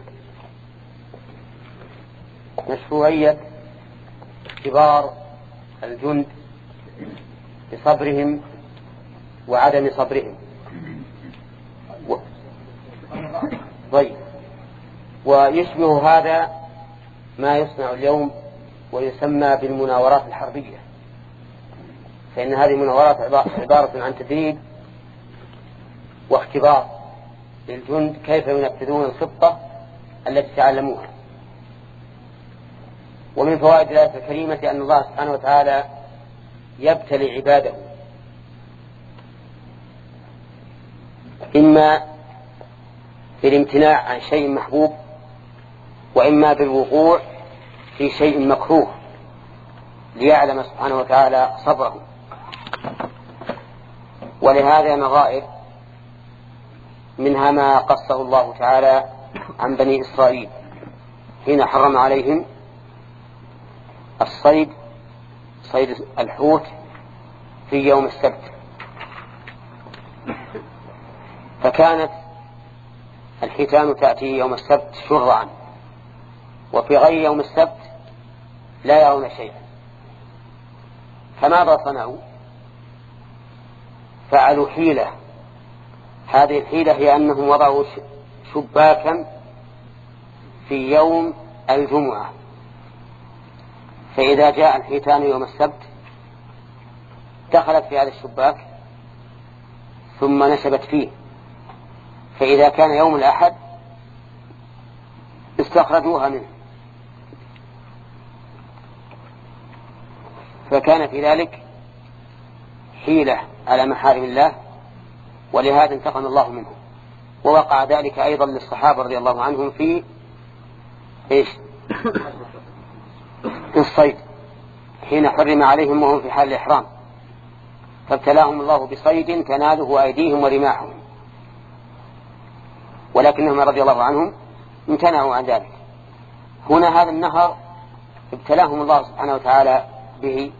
مشروعية كبار الجند بصبرهم وعدم صبرهم. و... طيب، ويشبه هذا ما يصنع اليوم ويسمى بالمناورات الحربية، فإن هذه المناورات عبارة عن تدريب واختبار للجند كيف ينفذون الخطة التي تعلموها. ومن فوائد الآية الكريمة أن الله سبحانه وتعالى يبتلي عباده إما بالامتناع عن شيء محبوب وإما بالوقوع في شيء مكروه ليعلم سبحانه وتعالى صبره. ولهذا نظائر منها ما قصه الله تعالى عن بني إسرائيل حين حرم عليهم الصيد صيد الحوت في يوم السبت، فكانت الحيتان تأتي يوم السبت شرعا، وفي غير يوم السبت لا يرون شيئا. فماذا صنعوا؟ فعلوا حيلة. هذه الحيلة هي أنهم وضعوا شباكا في يوم الجمعة، فإذا جاء الحيتان يوم السبت دخلت في هذا الشباك ثم نشبت فيه، فإذا كان يوم الأحد استخرجوها منه، فكان في ذلك حيلة على محارم الله، ولهذا انتقم الله منهم. ووقع ذلك أيضا للصحابة رضي الله عنهم في إيش؟ في الصيد حين حرم عليهم وهم في حال الإحرام، فابتلاهم الله بصيد تناله أيديهم ورماحهم، ولكنهم رضي الله عنهم امتنعوا عن ذلك. هنا هذا النهر ابتلاهم الله سبحانه وتعالى به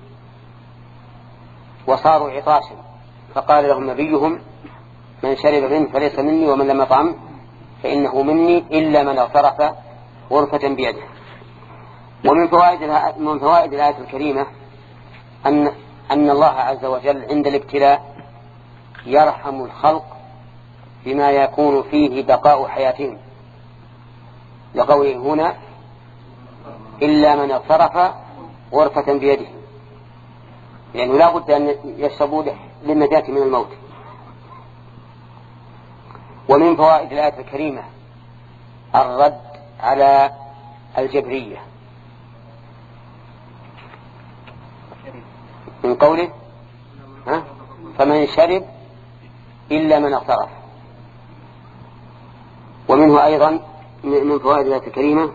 وصاروا عطاشا، فقال لهم نبيهم من شرب منه فليس مني ومن لم يطعم فإنه مني إلا من اغترف غرفة بيده. ومن فوائد من فوائد الآية الكريمة أن أن الله عز وجل عند الابتلاء يرحم الخلق بما يكون فيه بقاء حياتهم، لقوله هنا إلا من اغترف غرفة بيده، لأنه لا بد أن يشربوا للنجاة من الموت. ومن فوائد الآية الكريمة الرد على الجبرية من قوله ها؟ فمن شرب إلا من اغترف. ومنه أيضا من فوائد الآية الكريمة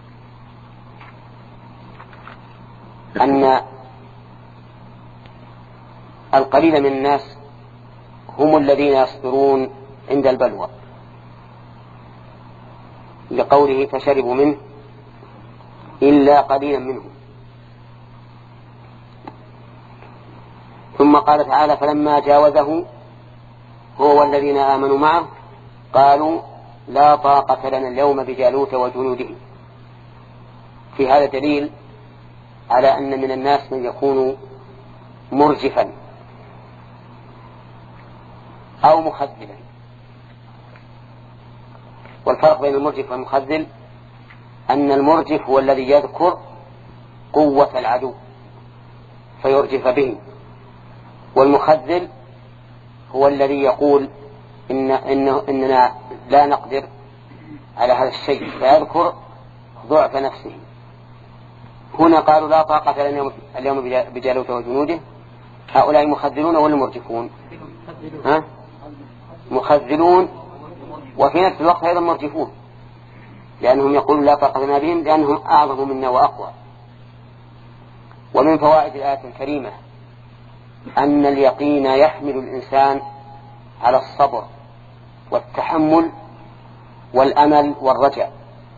أن القليل من الناس هم الذين يصبرون عند البلوى، لقوله فشربوا منه إلا قليلا منهم. ثم قال تعالى فلما جاوزه هو والذين آمنوا معه قالوا لا طاقة لنا اليوم بجالوت وجنوده. في هذا دليل على أن من الناس من يكون مرجفا أو مخذلا، والفرق بين المرجف والمخذل أن المرجف هو الذي يذكر قوة العدو فيرجف به، والمخذل هو الذي يقول إن إنه إننا لا نقدر على هذا الشيء فيذكر ضعف نفسه. هنا قالوا لا طاقة لنا اليوم بجالوت وجنوده. هؤلاء مخذلون ولا مرجفون؟ ها؟ مخذلون، وفي نفس الوقت أيضا مرجفون، لأنهم يقولون لا طاقة لنا بهم لأنهم أعظم منا وأقوى. ومن فوائد الآية الكريمة أن اليقين يحمل الإنسان على الصبر والتحمل والأمل والرجاء،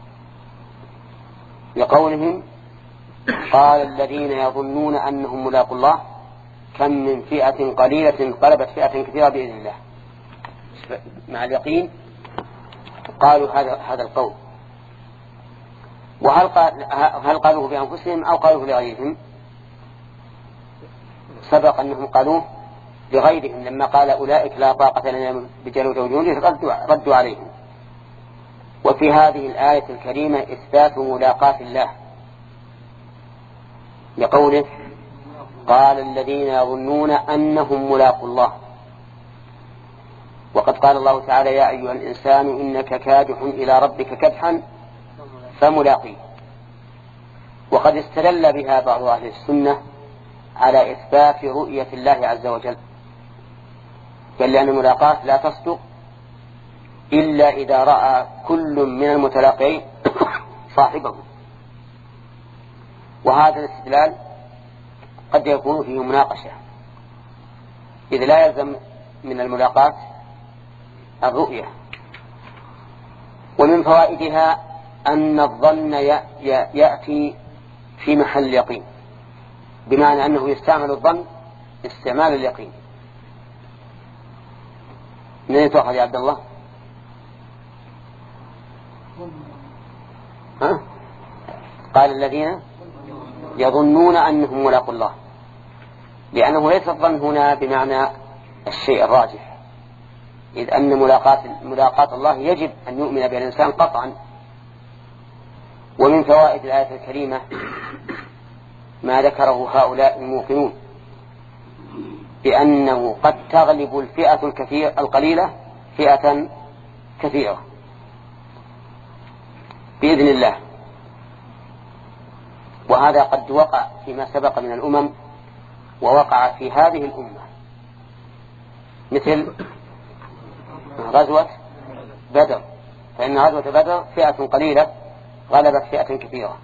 لقولهم قال الذين يظنون أنهم ملاقوا الله كم من فئة قليلة غلبت فئة كثيرة بإذن الله. مع اليقين قالوا هذا هذا القول. وهل قال هل قالوه بأنفسهم أو قالوه لغيرهم؟ سبق أنهم قالوه لغيرهم لما قال أولئك لا طاقة لنا بجلود وجنود ردوا, ردوا عليهم. وفي هذه الآية الكريمة إثبات ملاقاة الله لقوله قال الذين يظنون أنهم ملاقوا الله. وقد قال الله تعالى يا أيها الإنسان إنك كادح إلى ربك كدحا فملاقيه. وقد استدل بها بعض أهل السنة على إثبات رؤية الله عز وجل، بل لأن الملاقاة لا تصدق إلا إذا رأى كل من المتلاقين صاحبه. وهذا الاستدلال قد يكون فيه مناقشة، إذ لا يلزم من الملاقاة الرؤية. ومن فوائدها أن الظن يأتي في محل اليقين، بمعنى أنه يستعمل الظن استعمال اليقين. من أين تأخذ يا عبد الله؟ ها؟ قال الذين يظنون أنهم ملاقوا الله، لأنه ليس الظن هنا بمعنى الشيء الراجح، إذ أن ملاقاة, ملاقاة الله يجب أن يؤمن بها الإنسان قطعا. ومن فوائد الآية الكريمة ما ذكره هؤلاء الموقنون بأنه قد تغلب الفئة الكثير القليلة فئة كثيرة بإذن الله. وهذا قد وقع فيما سبق من الأمم ووقع في هذه الأمة، مثل غزوة بدر، فإن غزوة بدر فئة قليلة غلبت فئة كثيرة.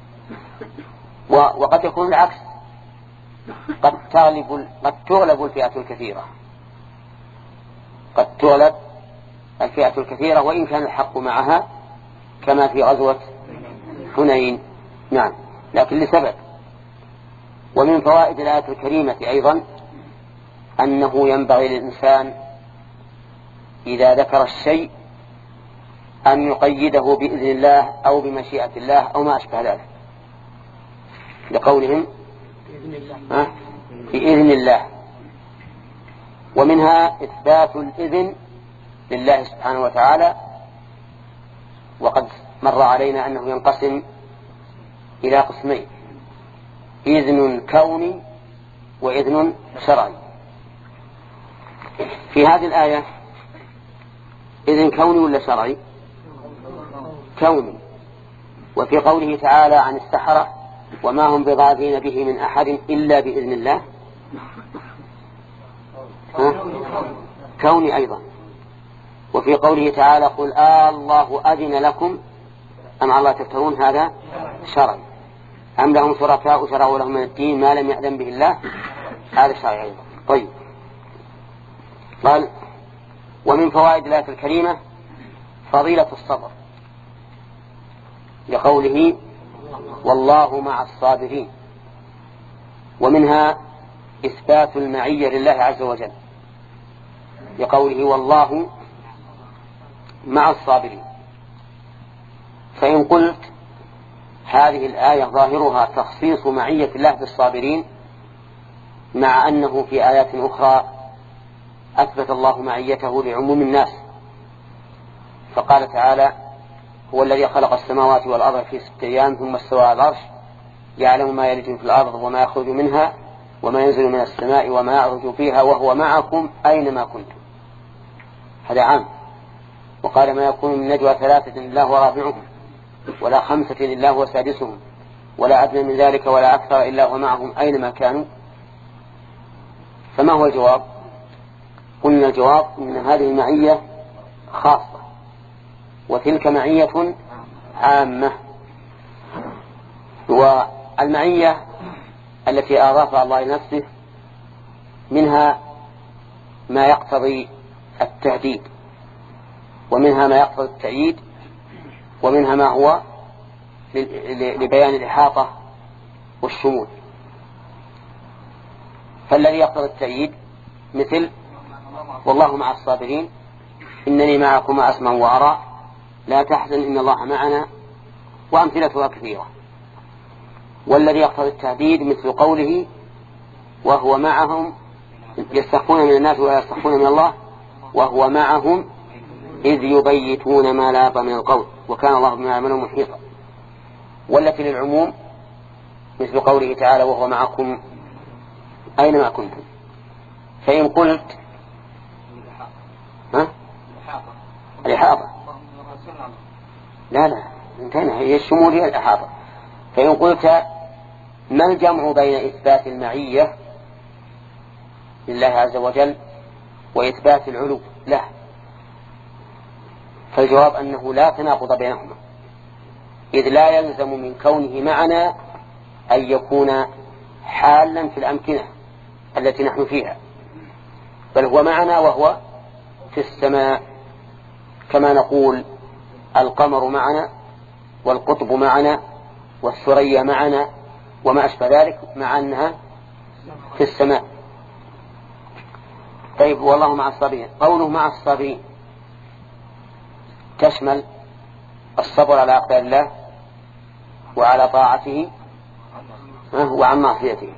وقد يكون العكس، قد تغلب قد تغلب الفئة الكثيرة قد تغلب الفئة الكثيرة وإن كان الحق معها، كما في غزوة حنين. نعم، لكن لسبب. ومن فوائد الآية الكريمة أيضا أنه ينبغي للإنسان إذا ذكر الشيء أن يقيده بإذن الله أو بمشيئة الله أو ما أشبه ذلك، لقولهم بإذن الله. ومنها إثبات الإذن لله سبحانه وتعالى، وقد مر علينا أنه ينقسم إلى قسمين: إذن كوني وإذن شرعي. في هذه الآية إذن كوني ولا شرعي؟ كوني. وفي قوله تعالى عن السحرة وما هم بضارين به من أحد إلا بإذن الله، ها؟ كوني أيضا. وفي قوله تعالى قل آه الله أذن لكم أم على الله تفترون، هذا شرعي. أم لهم شركاء شرعوا لهم من الدين ما لم يأذن به الله، هذا شرعي أيضا. طيب، قال ومن فوائد الآية الكريمة فضيلة الصبر، لقوله والله مع الصابرين. ومنها إثبات المعية لله عز وجل، لقوله والله مع الصابرين. فإن قلت هذه الآية ظاهرها تخصيص معية الله بالصابرين، مع أنه في آيات أخرى أثبت الله معيته لعموم الناس، فقال تعالى هو الذي خلق السماوات والأرض في ستة أيام ثم استوى على العرش يعلم ما يلج في الأرض وما يخرج منها وما ينزل من السماء وما يعرج فيها وهو معكم أينما كنتم. هذا عام. وقال ما يكون من نجوى ثلاثة إلا هو رابعهم ولا خمسة إلا هو سادسهم ولا أدنى من ذلك ولا أكثر إلا هو معهم أينما كانوا. فما هو الجواب؟ قلنا الجواب إن هذه المعية خاصة وتلك معية عامة. والمعية التي أضافها الله لنفسه منها ما يقتضي التهديد، ومنها ما يقتضي التأييد، ومنها ما هو لبيان الإحاطة والشمول. فالذي يقتضي التأييد مثل والله مع الصابرين، إنني معكما أسمع وأرى، لا تحزن إن الله معنا، وأمثلتها كثيرة. والذي يقتضي التهديد مثل قوله وهو معهم يستخفون من الناس ولا يستخفون من الله وهو معهم إذ يبيتون ما لا يرضى من القول وكان الله بما يعملون محيطا. والتي للعموم مثل قوله تعالى وهو معكم أينما كنتم. فإن قلت ها؟ الإحاطة لا لا انتهينا، هي الشمول هي الإحاطة. فإن قلت ما الجمع بين إثبات المعية لله عز وجل وإثبات العلو له؟ فالجواب أنه لا تناقض بينهما، إذ لا يلزم من كونه معنا أن يكون حالا في الأمكنة التي نحن فيها، بل هو معنا وهو في السماء، كما نقول القمر معنا والقطب معنا والثريا معنا وما أشبه ذلك، مع أنها في السماء. طيب والله مع الصابرين، قوله مع الصابرين تشمل الصبر على أقدار الله وعلى طاعته وعن معصيته.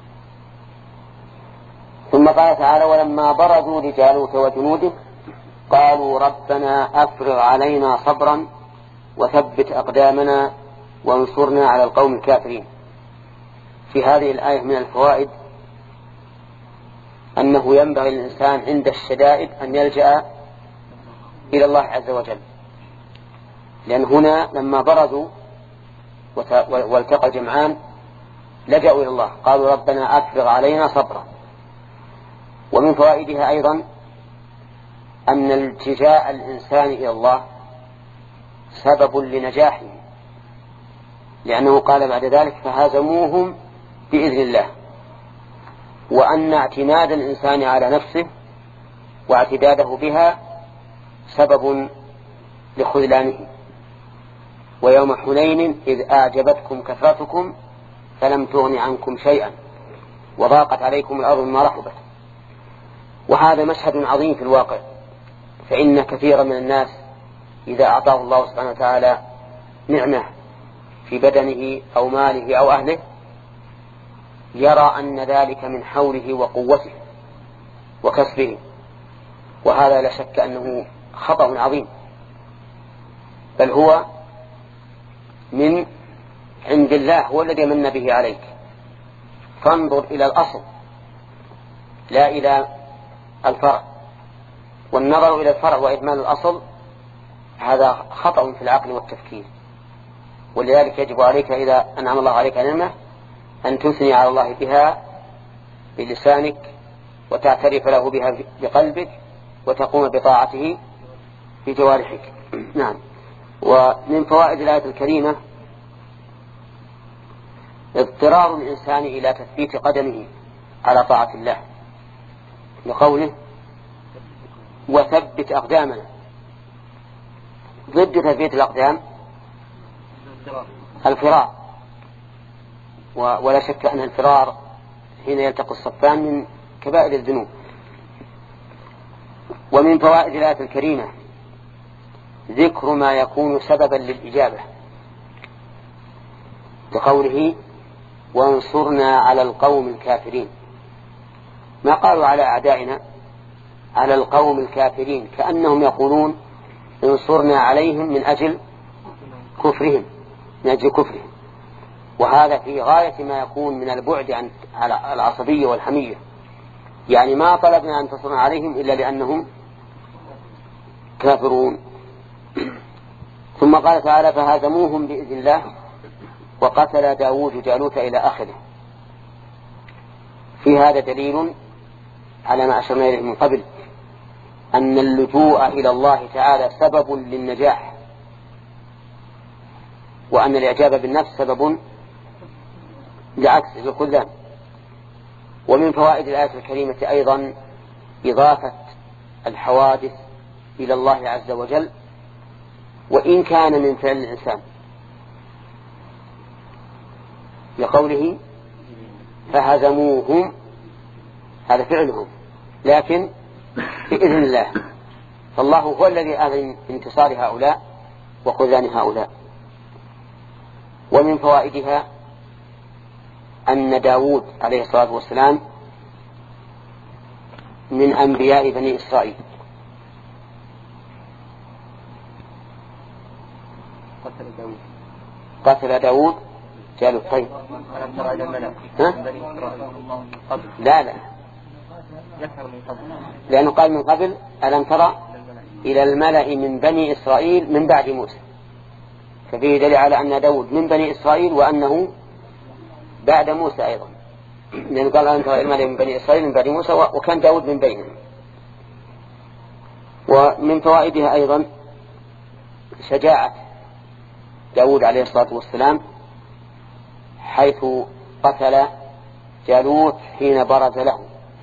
ثم قال تعالى ولما برزوا لجالوت وجنوده قالوا ربنا أفرغ علينا صبرا وثبت أقدامنا وانصرنا على القوم الكافرين. في هذه الآية من الفوائد أنه ينبغي للإنسان عند الشدائد أن يلجأ إلى الله عز وجل، لأن هنا لما برزوا والتقى جمعان لجأوا إلى الله قالوا ربنا أفرغ علينا صبرا. ومن فوائدها أيضا أن التجاء الإنسان إلى الله سبب لنجاحه، لأنه قال بعد ذلك فهزموهم بإذن الله، وأن اعتماد الإنسان على نفسه واعتداده بها سبب لخذلانه. ويوم حنين إذ أعجبتكم كثرتكم فلم تغن عنكم شيئا وضاقت عليكم الأرض بما رحبت. وهذا مشهد عظيم في الواقع، فإن كثيرا من الناس إذا أعطاه الله سبحانه وتعالى نعمة في بدنه أو ماله أو أهله يرى أن ذلك من حوله وقوته وكسبه، وهذا لا شك أنه خطأ عظيم، بل هو من عند الله، هو الذي من به عليك. فانظر إلى الأصل لا إلى الفرع، والنظر إلى الفرع وإهمال الأصل هذا خطأ في العقل والتفكير. ولذلك يجب عليك إذا أنعم الله عليك نعمة أن تثني على الله بها بلسانك وتعترف له بها بقلبك وتقوم بطاعته بجوارحك. نعم. ومن فوائد الآية الكريمة اضطرار الإنسان إلى تثبيت قدمه على طاعة الله، لقوله وثبت أقدامنا. ضد تثبيت الأقدام الفرار، ولا شك أن الفرار حين يلتقي الصفان من كبائر الذنوب. ومن فوائد الآية الكريمة ذكر ما يكون سببا للإجابة، لقوله وانصرنا على القوم الكافرين. ما قالوا على أعدائنا، على القوم الكافرين، كأنهم يقولون انصرنا عليهم من أجل كفرهم من أجل كفرهم وهذا في غاية ما يكون من البعد عن العصبية والحمية، يعني ما طلبنا أن تصرنا عليهم إلا لأنهم كافرون. ثم قال تعالى فهزموهم بإذن الله وقتل داود جالوت إلى آخره. في هذا دليل على ما أشرنا إليه من قبل، أن اللجوء إلى الله تعالى سبب للنجاح، وأن الإعجاب بالنفس سبب لعكس الخذلان. ومن فوائد الآية الكريمة أيضا إضافة الحوادث إلى الله عز وجل وإن كان من فعل الإنسان، لقوله فهزموهم، هذا فعلهم لكن بإذن الله، فالله هو الذي أذن انتصار هؤلاء وخذلان هؤلاء. ومن فوائدها أن داود عليه الصلاة والسلام من أنبياء بني إسرائيل. قتل داود قالوا طيب لا لا لأنه قال من قبل ألم ترى إلى الملأ من بني إسرائيل من بعد موسى، ففيه دليل على أن داود من بني إسرائيل وأنه بعد موسى أيضا، لأنه قال ألم ترى إلى الملأ من بني إسرائيل من بعد موسى وكان داود من بينهم. ومن فوائدها أيضا شجاعة داود عليه الصلاة والسلام حيث قتل جالوت حين برز له،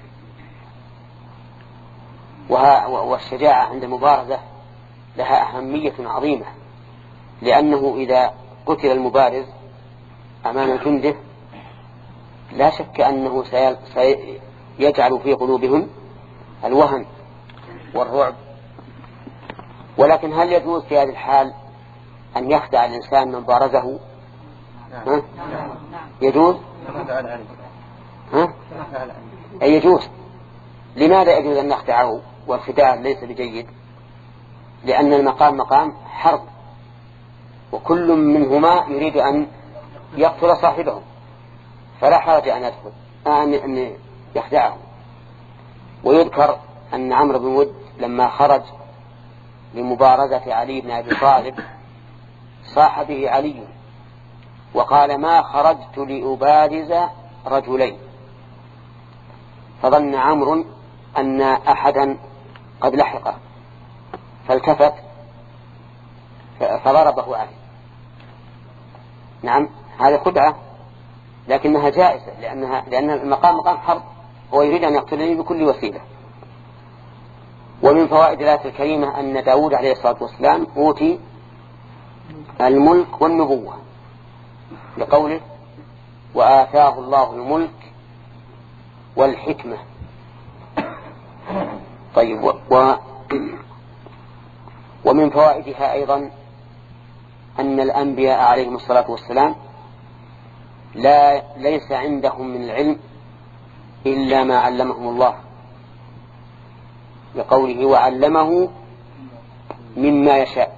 والشجاعة عند المبارزة لها أهمية عظيمة، لأنه إذا قتل المبارز أمام جنده لا شك أنه سيجعل في قلوبهم الوهن والرعب. ولكن هل يجوز في هذه الحال أن يخدع الإنسان من بارزه؟ ها؟ يجوز؟ ها؟ أي يجوز. لماذا يجوز أن نخدعه والخداع ليس بجيد؟ لأن المقام مقام حرب، وكل منهما يريد أن يقتل صاحبه، فلا حرج أن يدخل أن يخدعه. ويذكر أن عمرو بن ود لما خرج لمبارزة علي بن أبي طالب صاح به علي وقال ما خرجت لأبارز رجلين، فظن عمرو أن أحدا قد لحقه فالتفت فضربه عليه. نعم هذه خدعة لكنها جائزة، لأنها لأن المقام مقام حرب، هو يريد أن يقتلني بكل وسيلة. ومن فوائد الآية الكريمة أن داود عليه الصلاة والسلام أوتي الملك والنبوة، لقوله وآتاه الله الملك والحكمة. طيب و ومن فوائدها أيضا أن الأنبياء عليهم الصلاة والسلام لا ليس عندهم من العلم إلا ما علمهم الله، لقوله وعلمه مما يشاء.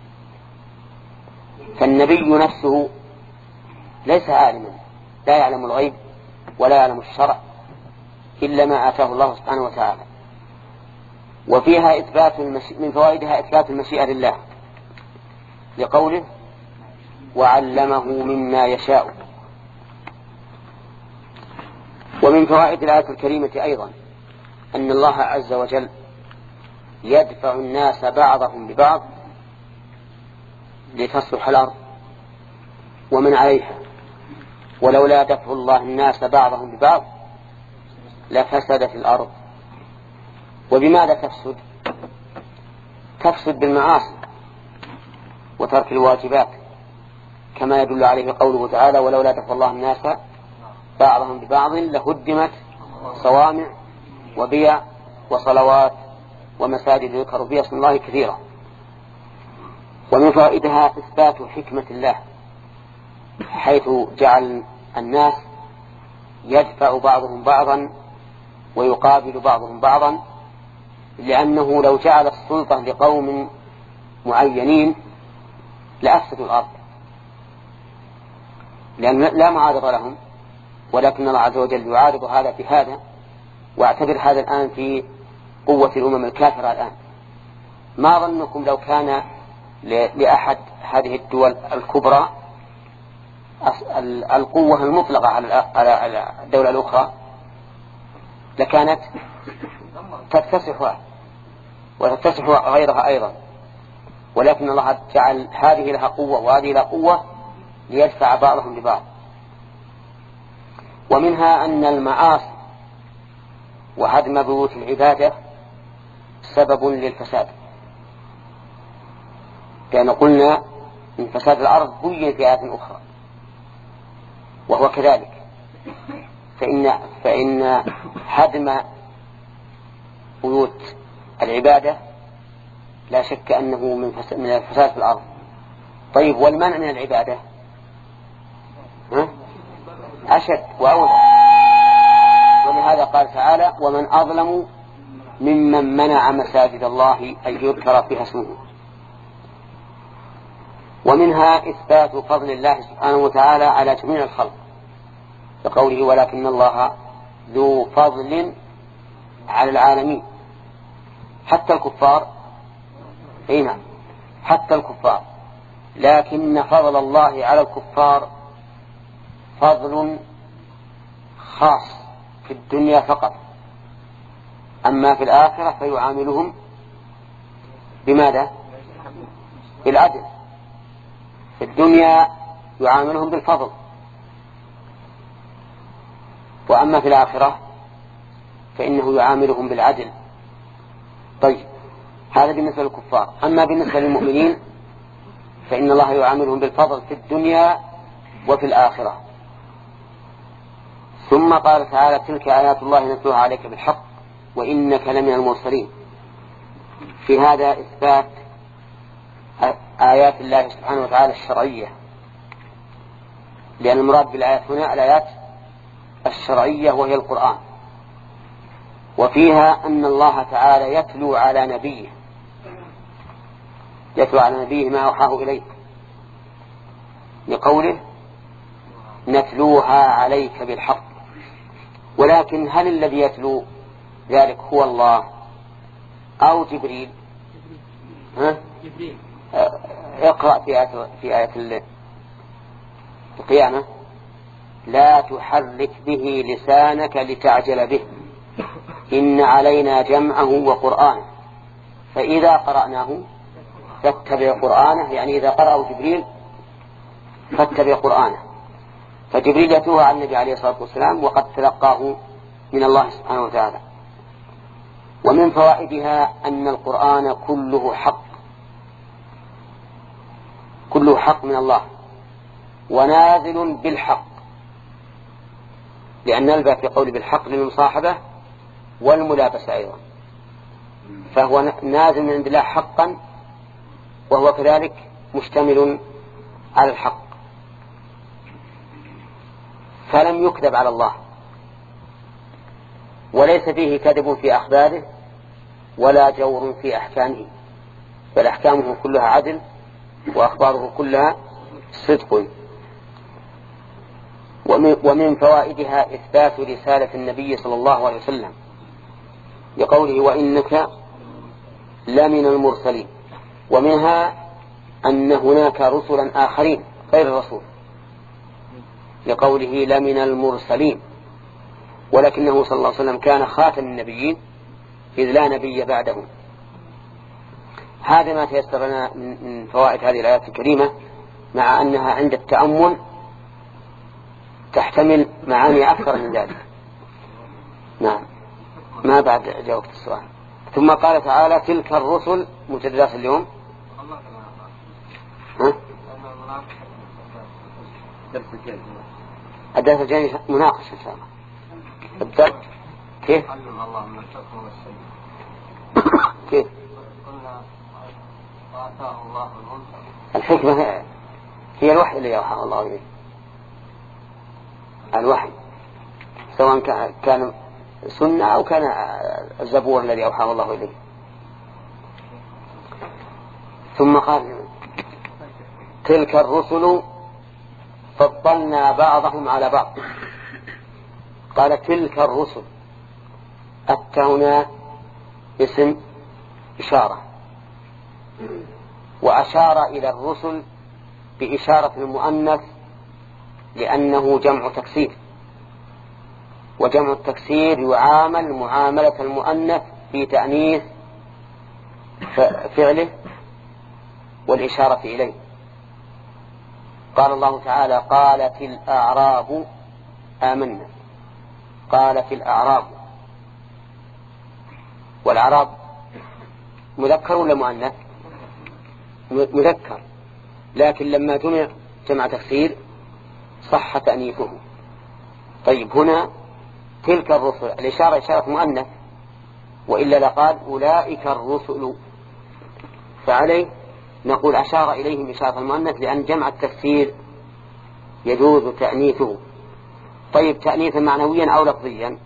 فالنبي نفسه ليس عالما، لا يعلم الغيب ولا يعلم الشرع إلا ما آتاه الله سبحانه وتعالى. وفيها إثبات المشي... من فوائدها إثبات المشيئة لله، لقوله وعلمه مما يشاء. ومن فوائد الآية الكريمة أيضا أن الله عز وجل يدفع الناس بعضهم ببعض لتصلح الأرض ومن عليها، ولولا دفع الله الناس بعضهم ببعض لفسدت الأرض. وبماذا تفسد؟ تفسد بالمعاصي وترك الواجبات، كما يدل عليه قوله تعالى ولولا دفع الله الناس بعضهم ببعض لهدمت صوامع وبيع وصلوات ومساجد يذكر فيها اسم الله كثيرا. ومن فائدها إثبات حكمة الله، حيث جعل الناس يدفع بعضهم بعضا ويقابل بعضهم بعضا، لأنه لو جعل السلطة لقوم معينين لأفسدوا الأرض، لأن لا معارض لهم، ولكن الله عز وجل يعارض هذا في هذا. واعتبر هذا الآن في قوة الأمم الكافرة الآن. ما ظنكم لو كان لأحد هذه الدول الكبرى القوة المطلقة على الدولة الأخرى لكانت تكتسحها وتكتسح غيرها أيضا، ولكن الله جعل هذه لها قوة وهذه لها قوة ليدفع بعضهم ببعض. ومنها أن المعاصي وهدم بيوت العبادة سبب للفساد، لأن قلنا من فساد الأرض بين في آيات أخرى، وهو كذلك. فإن, فإن هدم بيوت العبادة لا شك أنه من, من الفساد في الأرض. طيب والمنع من العبادة ها؟ أشد وأولى، ولهذا قال تعالى ومن أظلم ممن منع مساجد الله أن يذكر فيها اسمه. ومنها إثبات فضل الله سبحانه وتعالى على جميع الخلق بقوله ولكن الله ذو فضل على العالمين، حتى الكفار هنا حتى الكفار، لكن فضل الله على الكفار فضل خاص في الدنيا فقط، أما في الآخرة فيعاملهم بماذا؟ بالعدل. في الدنيا يعاملهم بالفضل، وأما في الآخرة فإنه يعاملهم بالعدل. طيب هذا بالنسبة للكفار. أما بالنسبة للمؤمنين فإن الله يعاملهم بالفضل في الدنيا وفي الآخرة. ثم قال تعالى تلك آيات الله نتلوها عليك بالحق وإنك لمن المرسلين. في هذا إثبات آيات الله سبحانه وتعالى الشرعية، لأن المراد بالآيات هنا الآيات الشرعية وهي القرآن، وفيها أن الله تعالى يتلو على نبيه يتلو على نبيه ما أوحاه إليه، لقوله نتلوها عليك بالحق. ولكن هل الذي يتلو ذلك هو الله أو جبريل؟ ها؟ جبريل. اقرأ في آية في آية القيامة لا تحرك به لسانك لتعجل به إن علينا جمعه وقرآنه فإذا قرأناه فاتبع قرآنه، يعني إذا قرأه جبريل فاتبع قرآنه. فجبريل يتلوها على النبي عليه الصلاة والسلام وقد تلقاه من الله سبحانه وتعالى. ومن فوائدها أن القرآن كله حق، كله حق من الله ونازل بالحق، لأن نلبى في قول بالحق للمصاحبة والملابسة أيضا، فهو نازل من عند الله حقا وهو كذلك مشتمل على الحق، فلم يكذب على الله، وليس فيه كذب في أخباره ولا جور في أحكامه، بل أحكامه كلها عدل وأخباره كلها صدق. ومن فوائدها إثبات رسالة النبي صلى الله عليه وسلم لقوله وإنك لمن المرسلين. ومنها أن هناك رسلا آخرين غير الرسول لقوله لمن المرسلين، ولكنه صلى الله عليه وسلم كان خاتم النبيين إذ لا نبي بعده. هذا ما تيسر لنا من فوائد هذه الآيات الكريمة، مع أنها عند التأمل تحتمل معاني أكثر من ذلك. نعم، ما بعد جاوبت السؤال. ثم قال تعالى تلك الرسل متدرس اليوم. ها؟ الدرس الجاي مناقشة إن شاء الله. الدرس كيف؟ كيف؟ الحكمة هي الوحي الذي أوحى الله إليه، الوحي سواء كان سنة أو كان الزبور الذي أوحى الله إليه. ثم قال تلك الرسل فضلنا بعضهم على بعض. قال تلك الرسل، أتى هنا اسم إشارة، وأشار إلى الرسل بإشارة المؤنث لأنه جمع تكسير، وجمع التكسير يعامل معاملة المؤنث في تأنيث فعله والإشارة إليه. قال الله تعالى قالت الأعراب آمنا، قالت الأعراب، والأعراب مذكر ولا مؤنث؟ مذكر، لكن لما جمع جمع تكسير صح تأنيثه. طيب هنا تلك الرسل الإشارة إشارة مؤنث، وإلا لقال أولئك الرسل، فعليه نقول أشار إليهم إشارة المؤنث لأن جمع التكسير يجوز تأنيثه. طيب تأنيثا معنويا أو لفظيا؟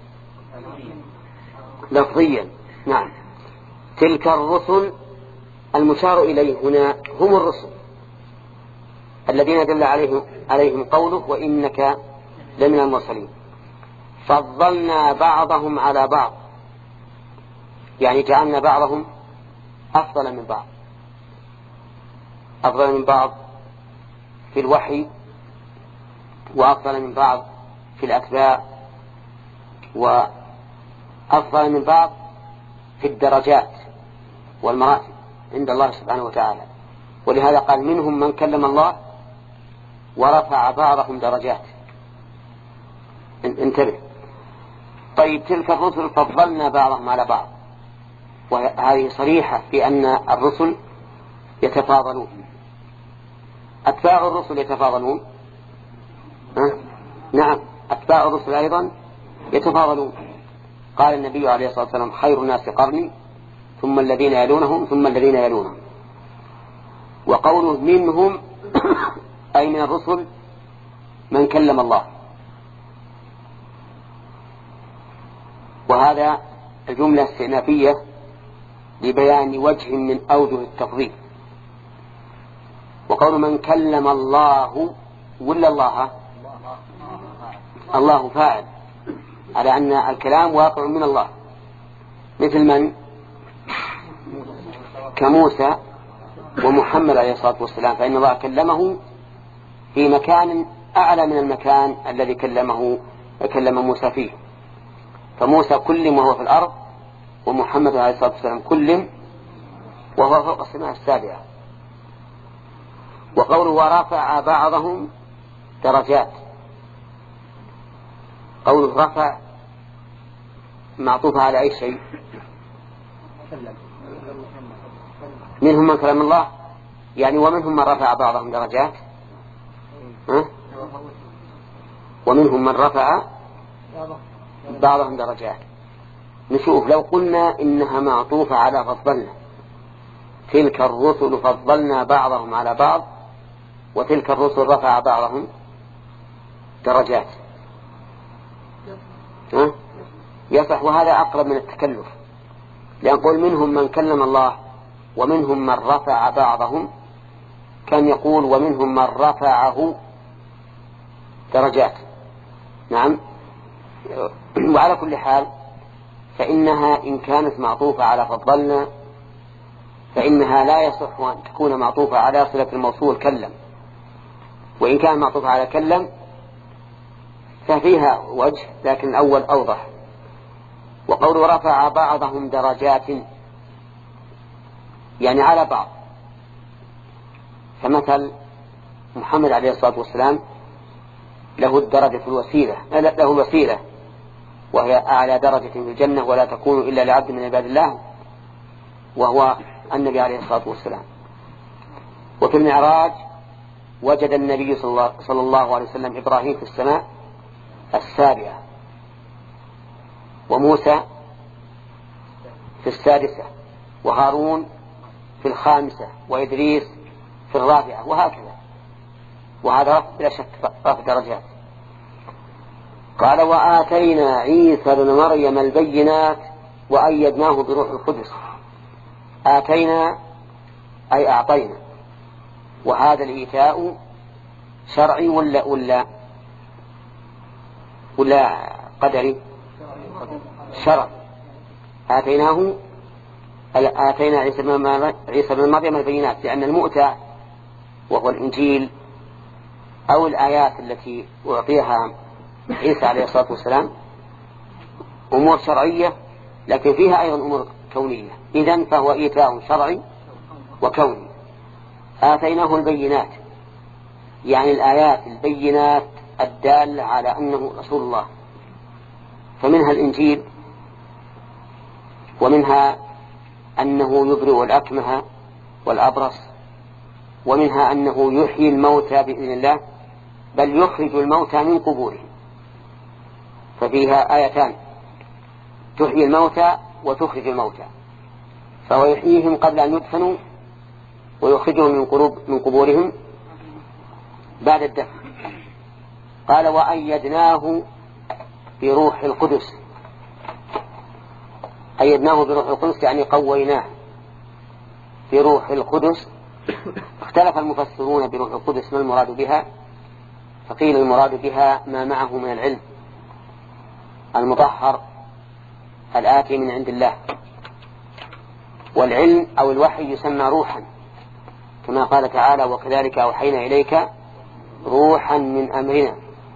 لفظيا. نعم. تلك الرسل المشار إليه هنا هم الرسل الذين دل عليهم, عليهم قوله وإنك لمن المرسلين. فضلنا بعضهم على بعض، يعني جعلنا بعضهم أفضل من بعض، أفضل من بعض في الوحي، وأفضل من بعض في الأتباع، وأفضل من بعض في الدرجات والمراتب عند الله سبحانه وتعالى. ولهذا قال منهم من كلم الله ورفع بعضهم درجات. انتبه. طيب تلك الرسل فضلنا بعضهم على بعض، وهذه صريحة في أن الرسل يتفاضلون. أتباع الرسل يتفاضلون؟ أه؟ نعم، أتباع الرسل أيضا يتفاضلون. قال النبي عليه الصلاة والسلام خير الناس قرني ثم الذين يلونهم ثم الذين يلونهم. وقوله منهم أي من الرسل من كلم الله، وهذا الجملة استئنافية لبيان وجه من أوجه التفضيل. وقول من كلم الله ولا الله الله فاعل، على أن الكلام واقع من الله، مثل من كموسى ومحمد عليه الصلاة والسلام، فإن الله كلمه في مكان أعلى من المكان الذي كلمه كلم موسى فيه. فموسى كلم وهو في الأرض، ومحمد عليه الصلاة والسلام كلم وهو فوق السماء السابعة. وقوله ورفع بعضهم درجات، قوله رفع معطوف على أي شيء؟ منهم من كلم الله، يعني ومنهم من رفع بعضهم درجات، ها؟ ومنهم من رفع بعضهم درجات. نشوف لو قلنا إنها معطوفة على فضلنا، تلك الرسل فضلنا بعضهم على بعض، وتلك الرسل رفع بعضهم درجات، ها؟ يصح. وهذا أقرب من التكلف، لأن قول منهم من كلم الله ومنهم من رفع بعضهم، كان يقول ومنهم من رفعه درجات. نعم. وعلى كل حال فإنها إن كانت معطوفة على فضلنا فإنها لا يصح أن تكون معطوفة على صلة الموصول كلم، وإن كان معطوفة على كلم ففيها وجه، لكن الأول أوضح. وقول رفع بعضهم درجات يعني على بعض، فمثل محمد عليه الصلاة والسلام له الدرجة الوسيلة له الوسيلة وهي أعلى درجة في الجنة ولا تكون إلا لعبد من عباد الله، وهو النبي عليه الصلاة والسلام. وفي المعراج وجد النبي صلى الله عليه وسلم إبراهيم في السماء السابعة، وموسى في السادسة، وهارون في الخامسة، وإدريس في الرابعة، وهكذا. وهذا رفع بلا شك رفع درجات. قال وآتينا عيسى بن مريم البينات وأيدناه بروح القدس. آتينا أي أعطينا، وهذا الإيتاء شرعي ولا ولا ولا قدري؟ شرع. آتيناه آتينا عيسى بن مريم البينات، لأن المؤتى وهو الإنجيل أو الآيات التي أعطيها عيسى عليه الصلاة والسلام أمور شرعية، لكن فيها أيضا أمور كونية. إذن فهو إيتاء شرعي وكوني. آتيناه البينات يعني الآيات البينات الدالة على أنه رسول الله، فمنها الإنجيل ومنها أنه يبرئ الأكمه والأبرص، ومنها أنه يحيي الموتى بإذن الله، بل يخرج الموتى من قبورهم. ففيها آيتان: تحيي الموتى وتخرج الموتى، فهو يحييهم قبل أن يدفنوا ويخرجهم من قلوب من قبورهم بعد الدفن. قال: وأيدناه بروح القدس. أيدناه بروح القدس يعني قويناه بروح القدس. اختلف المفسرون بروح القدس ما المراد بها، فقيل المراد بها ما معه من العلم المطهر الآتي من عند الله. والعلم أو الوحي يسمى روحا، كما قال تعالى: وكذلك أوحينا إليك روحا من أمرنا.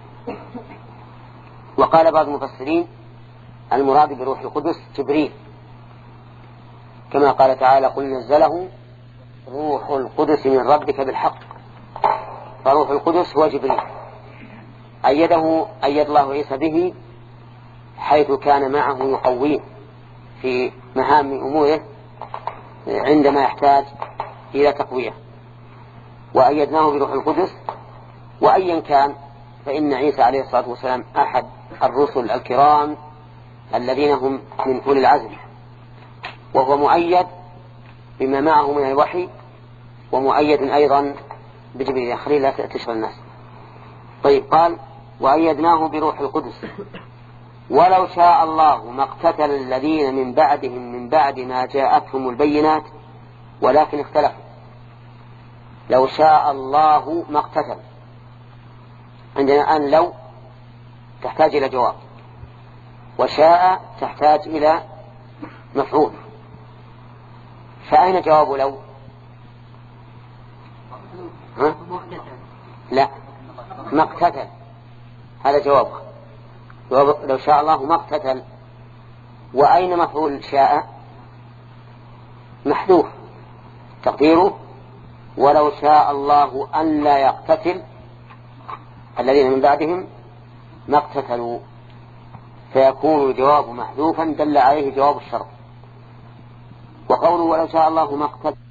وقال بعض المفسرين المراد بروح القدس جبريل، كما قال تعالى: قل نزله روح القدس من ربك بالحق. فروح القدس هو جبريل، أيده أيد الله عيسى به، حيث كان معه يقويه في مهام أموره عندما يحتاج إلى تقوية. وأيدناه بروح القدس. وأيا كان فإن عيسى عليه الصلاة والسلام أحد الرسل الكرام الذين هم من أولي العزم، وهو مؤيد بما معه من الوحي، ومؤيد أيضا بجبريل. خليل لا تشغل الناس. طيب، قال: وأيدناه بروح القدس ولو شاء الله ما اقتتل الذين من بعدهم من بعد ما جاءتهم البينات ولكن اختلفوا. لو شاء الله ما اقتتل. عندنا أن لو تحتاج إلى جواب، وشاء تحتاج إلى مفعول. فأين جواب لو؟ ها؟ لا، ما اقتتل، هذا جواب. جواب لو شاء الله ما اقتتل. وأين مفعول شاء؟ محذوف، تقديره: ولو شاء الله أن لا يقتتل الذين من بعدهم ما اقتتلوا، فيكون الجواب محذوفا دل عليه جواب الشرط. وقوله: ولو شاء الله ما اقتتل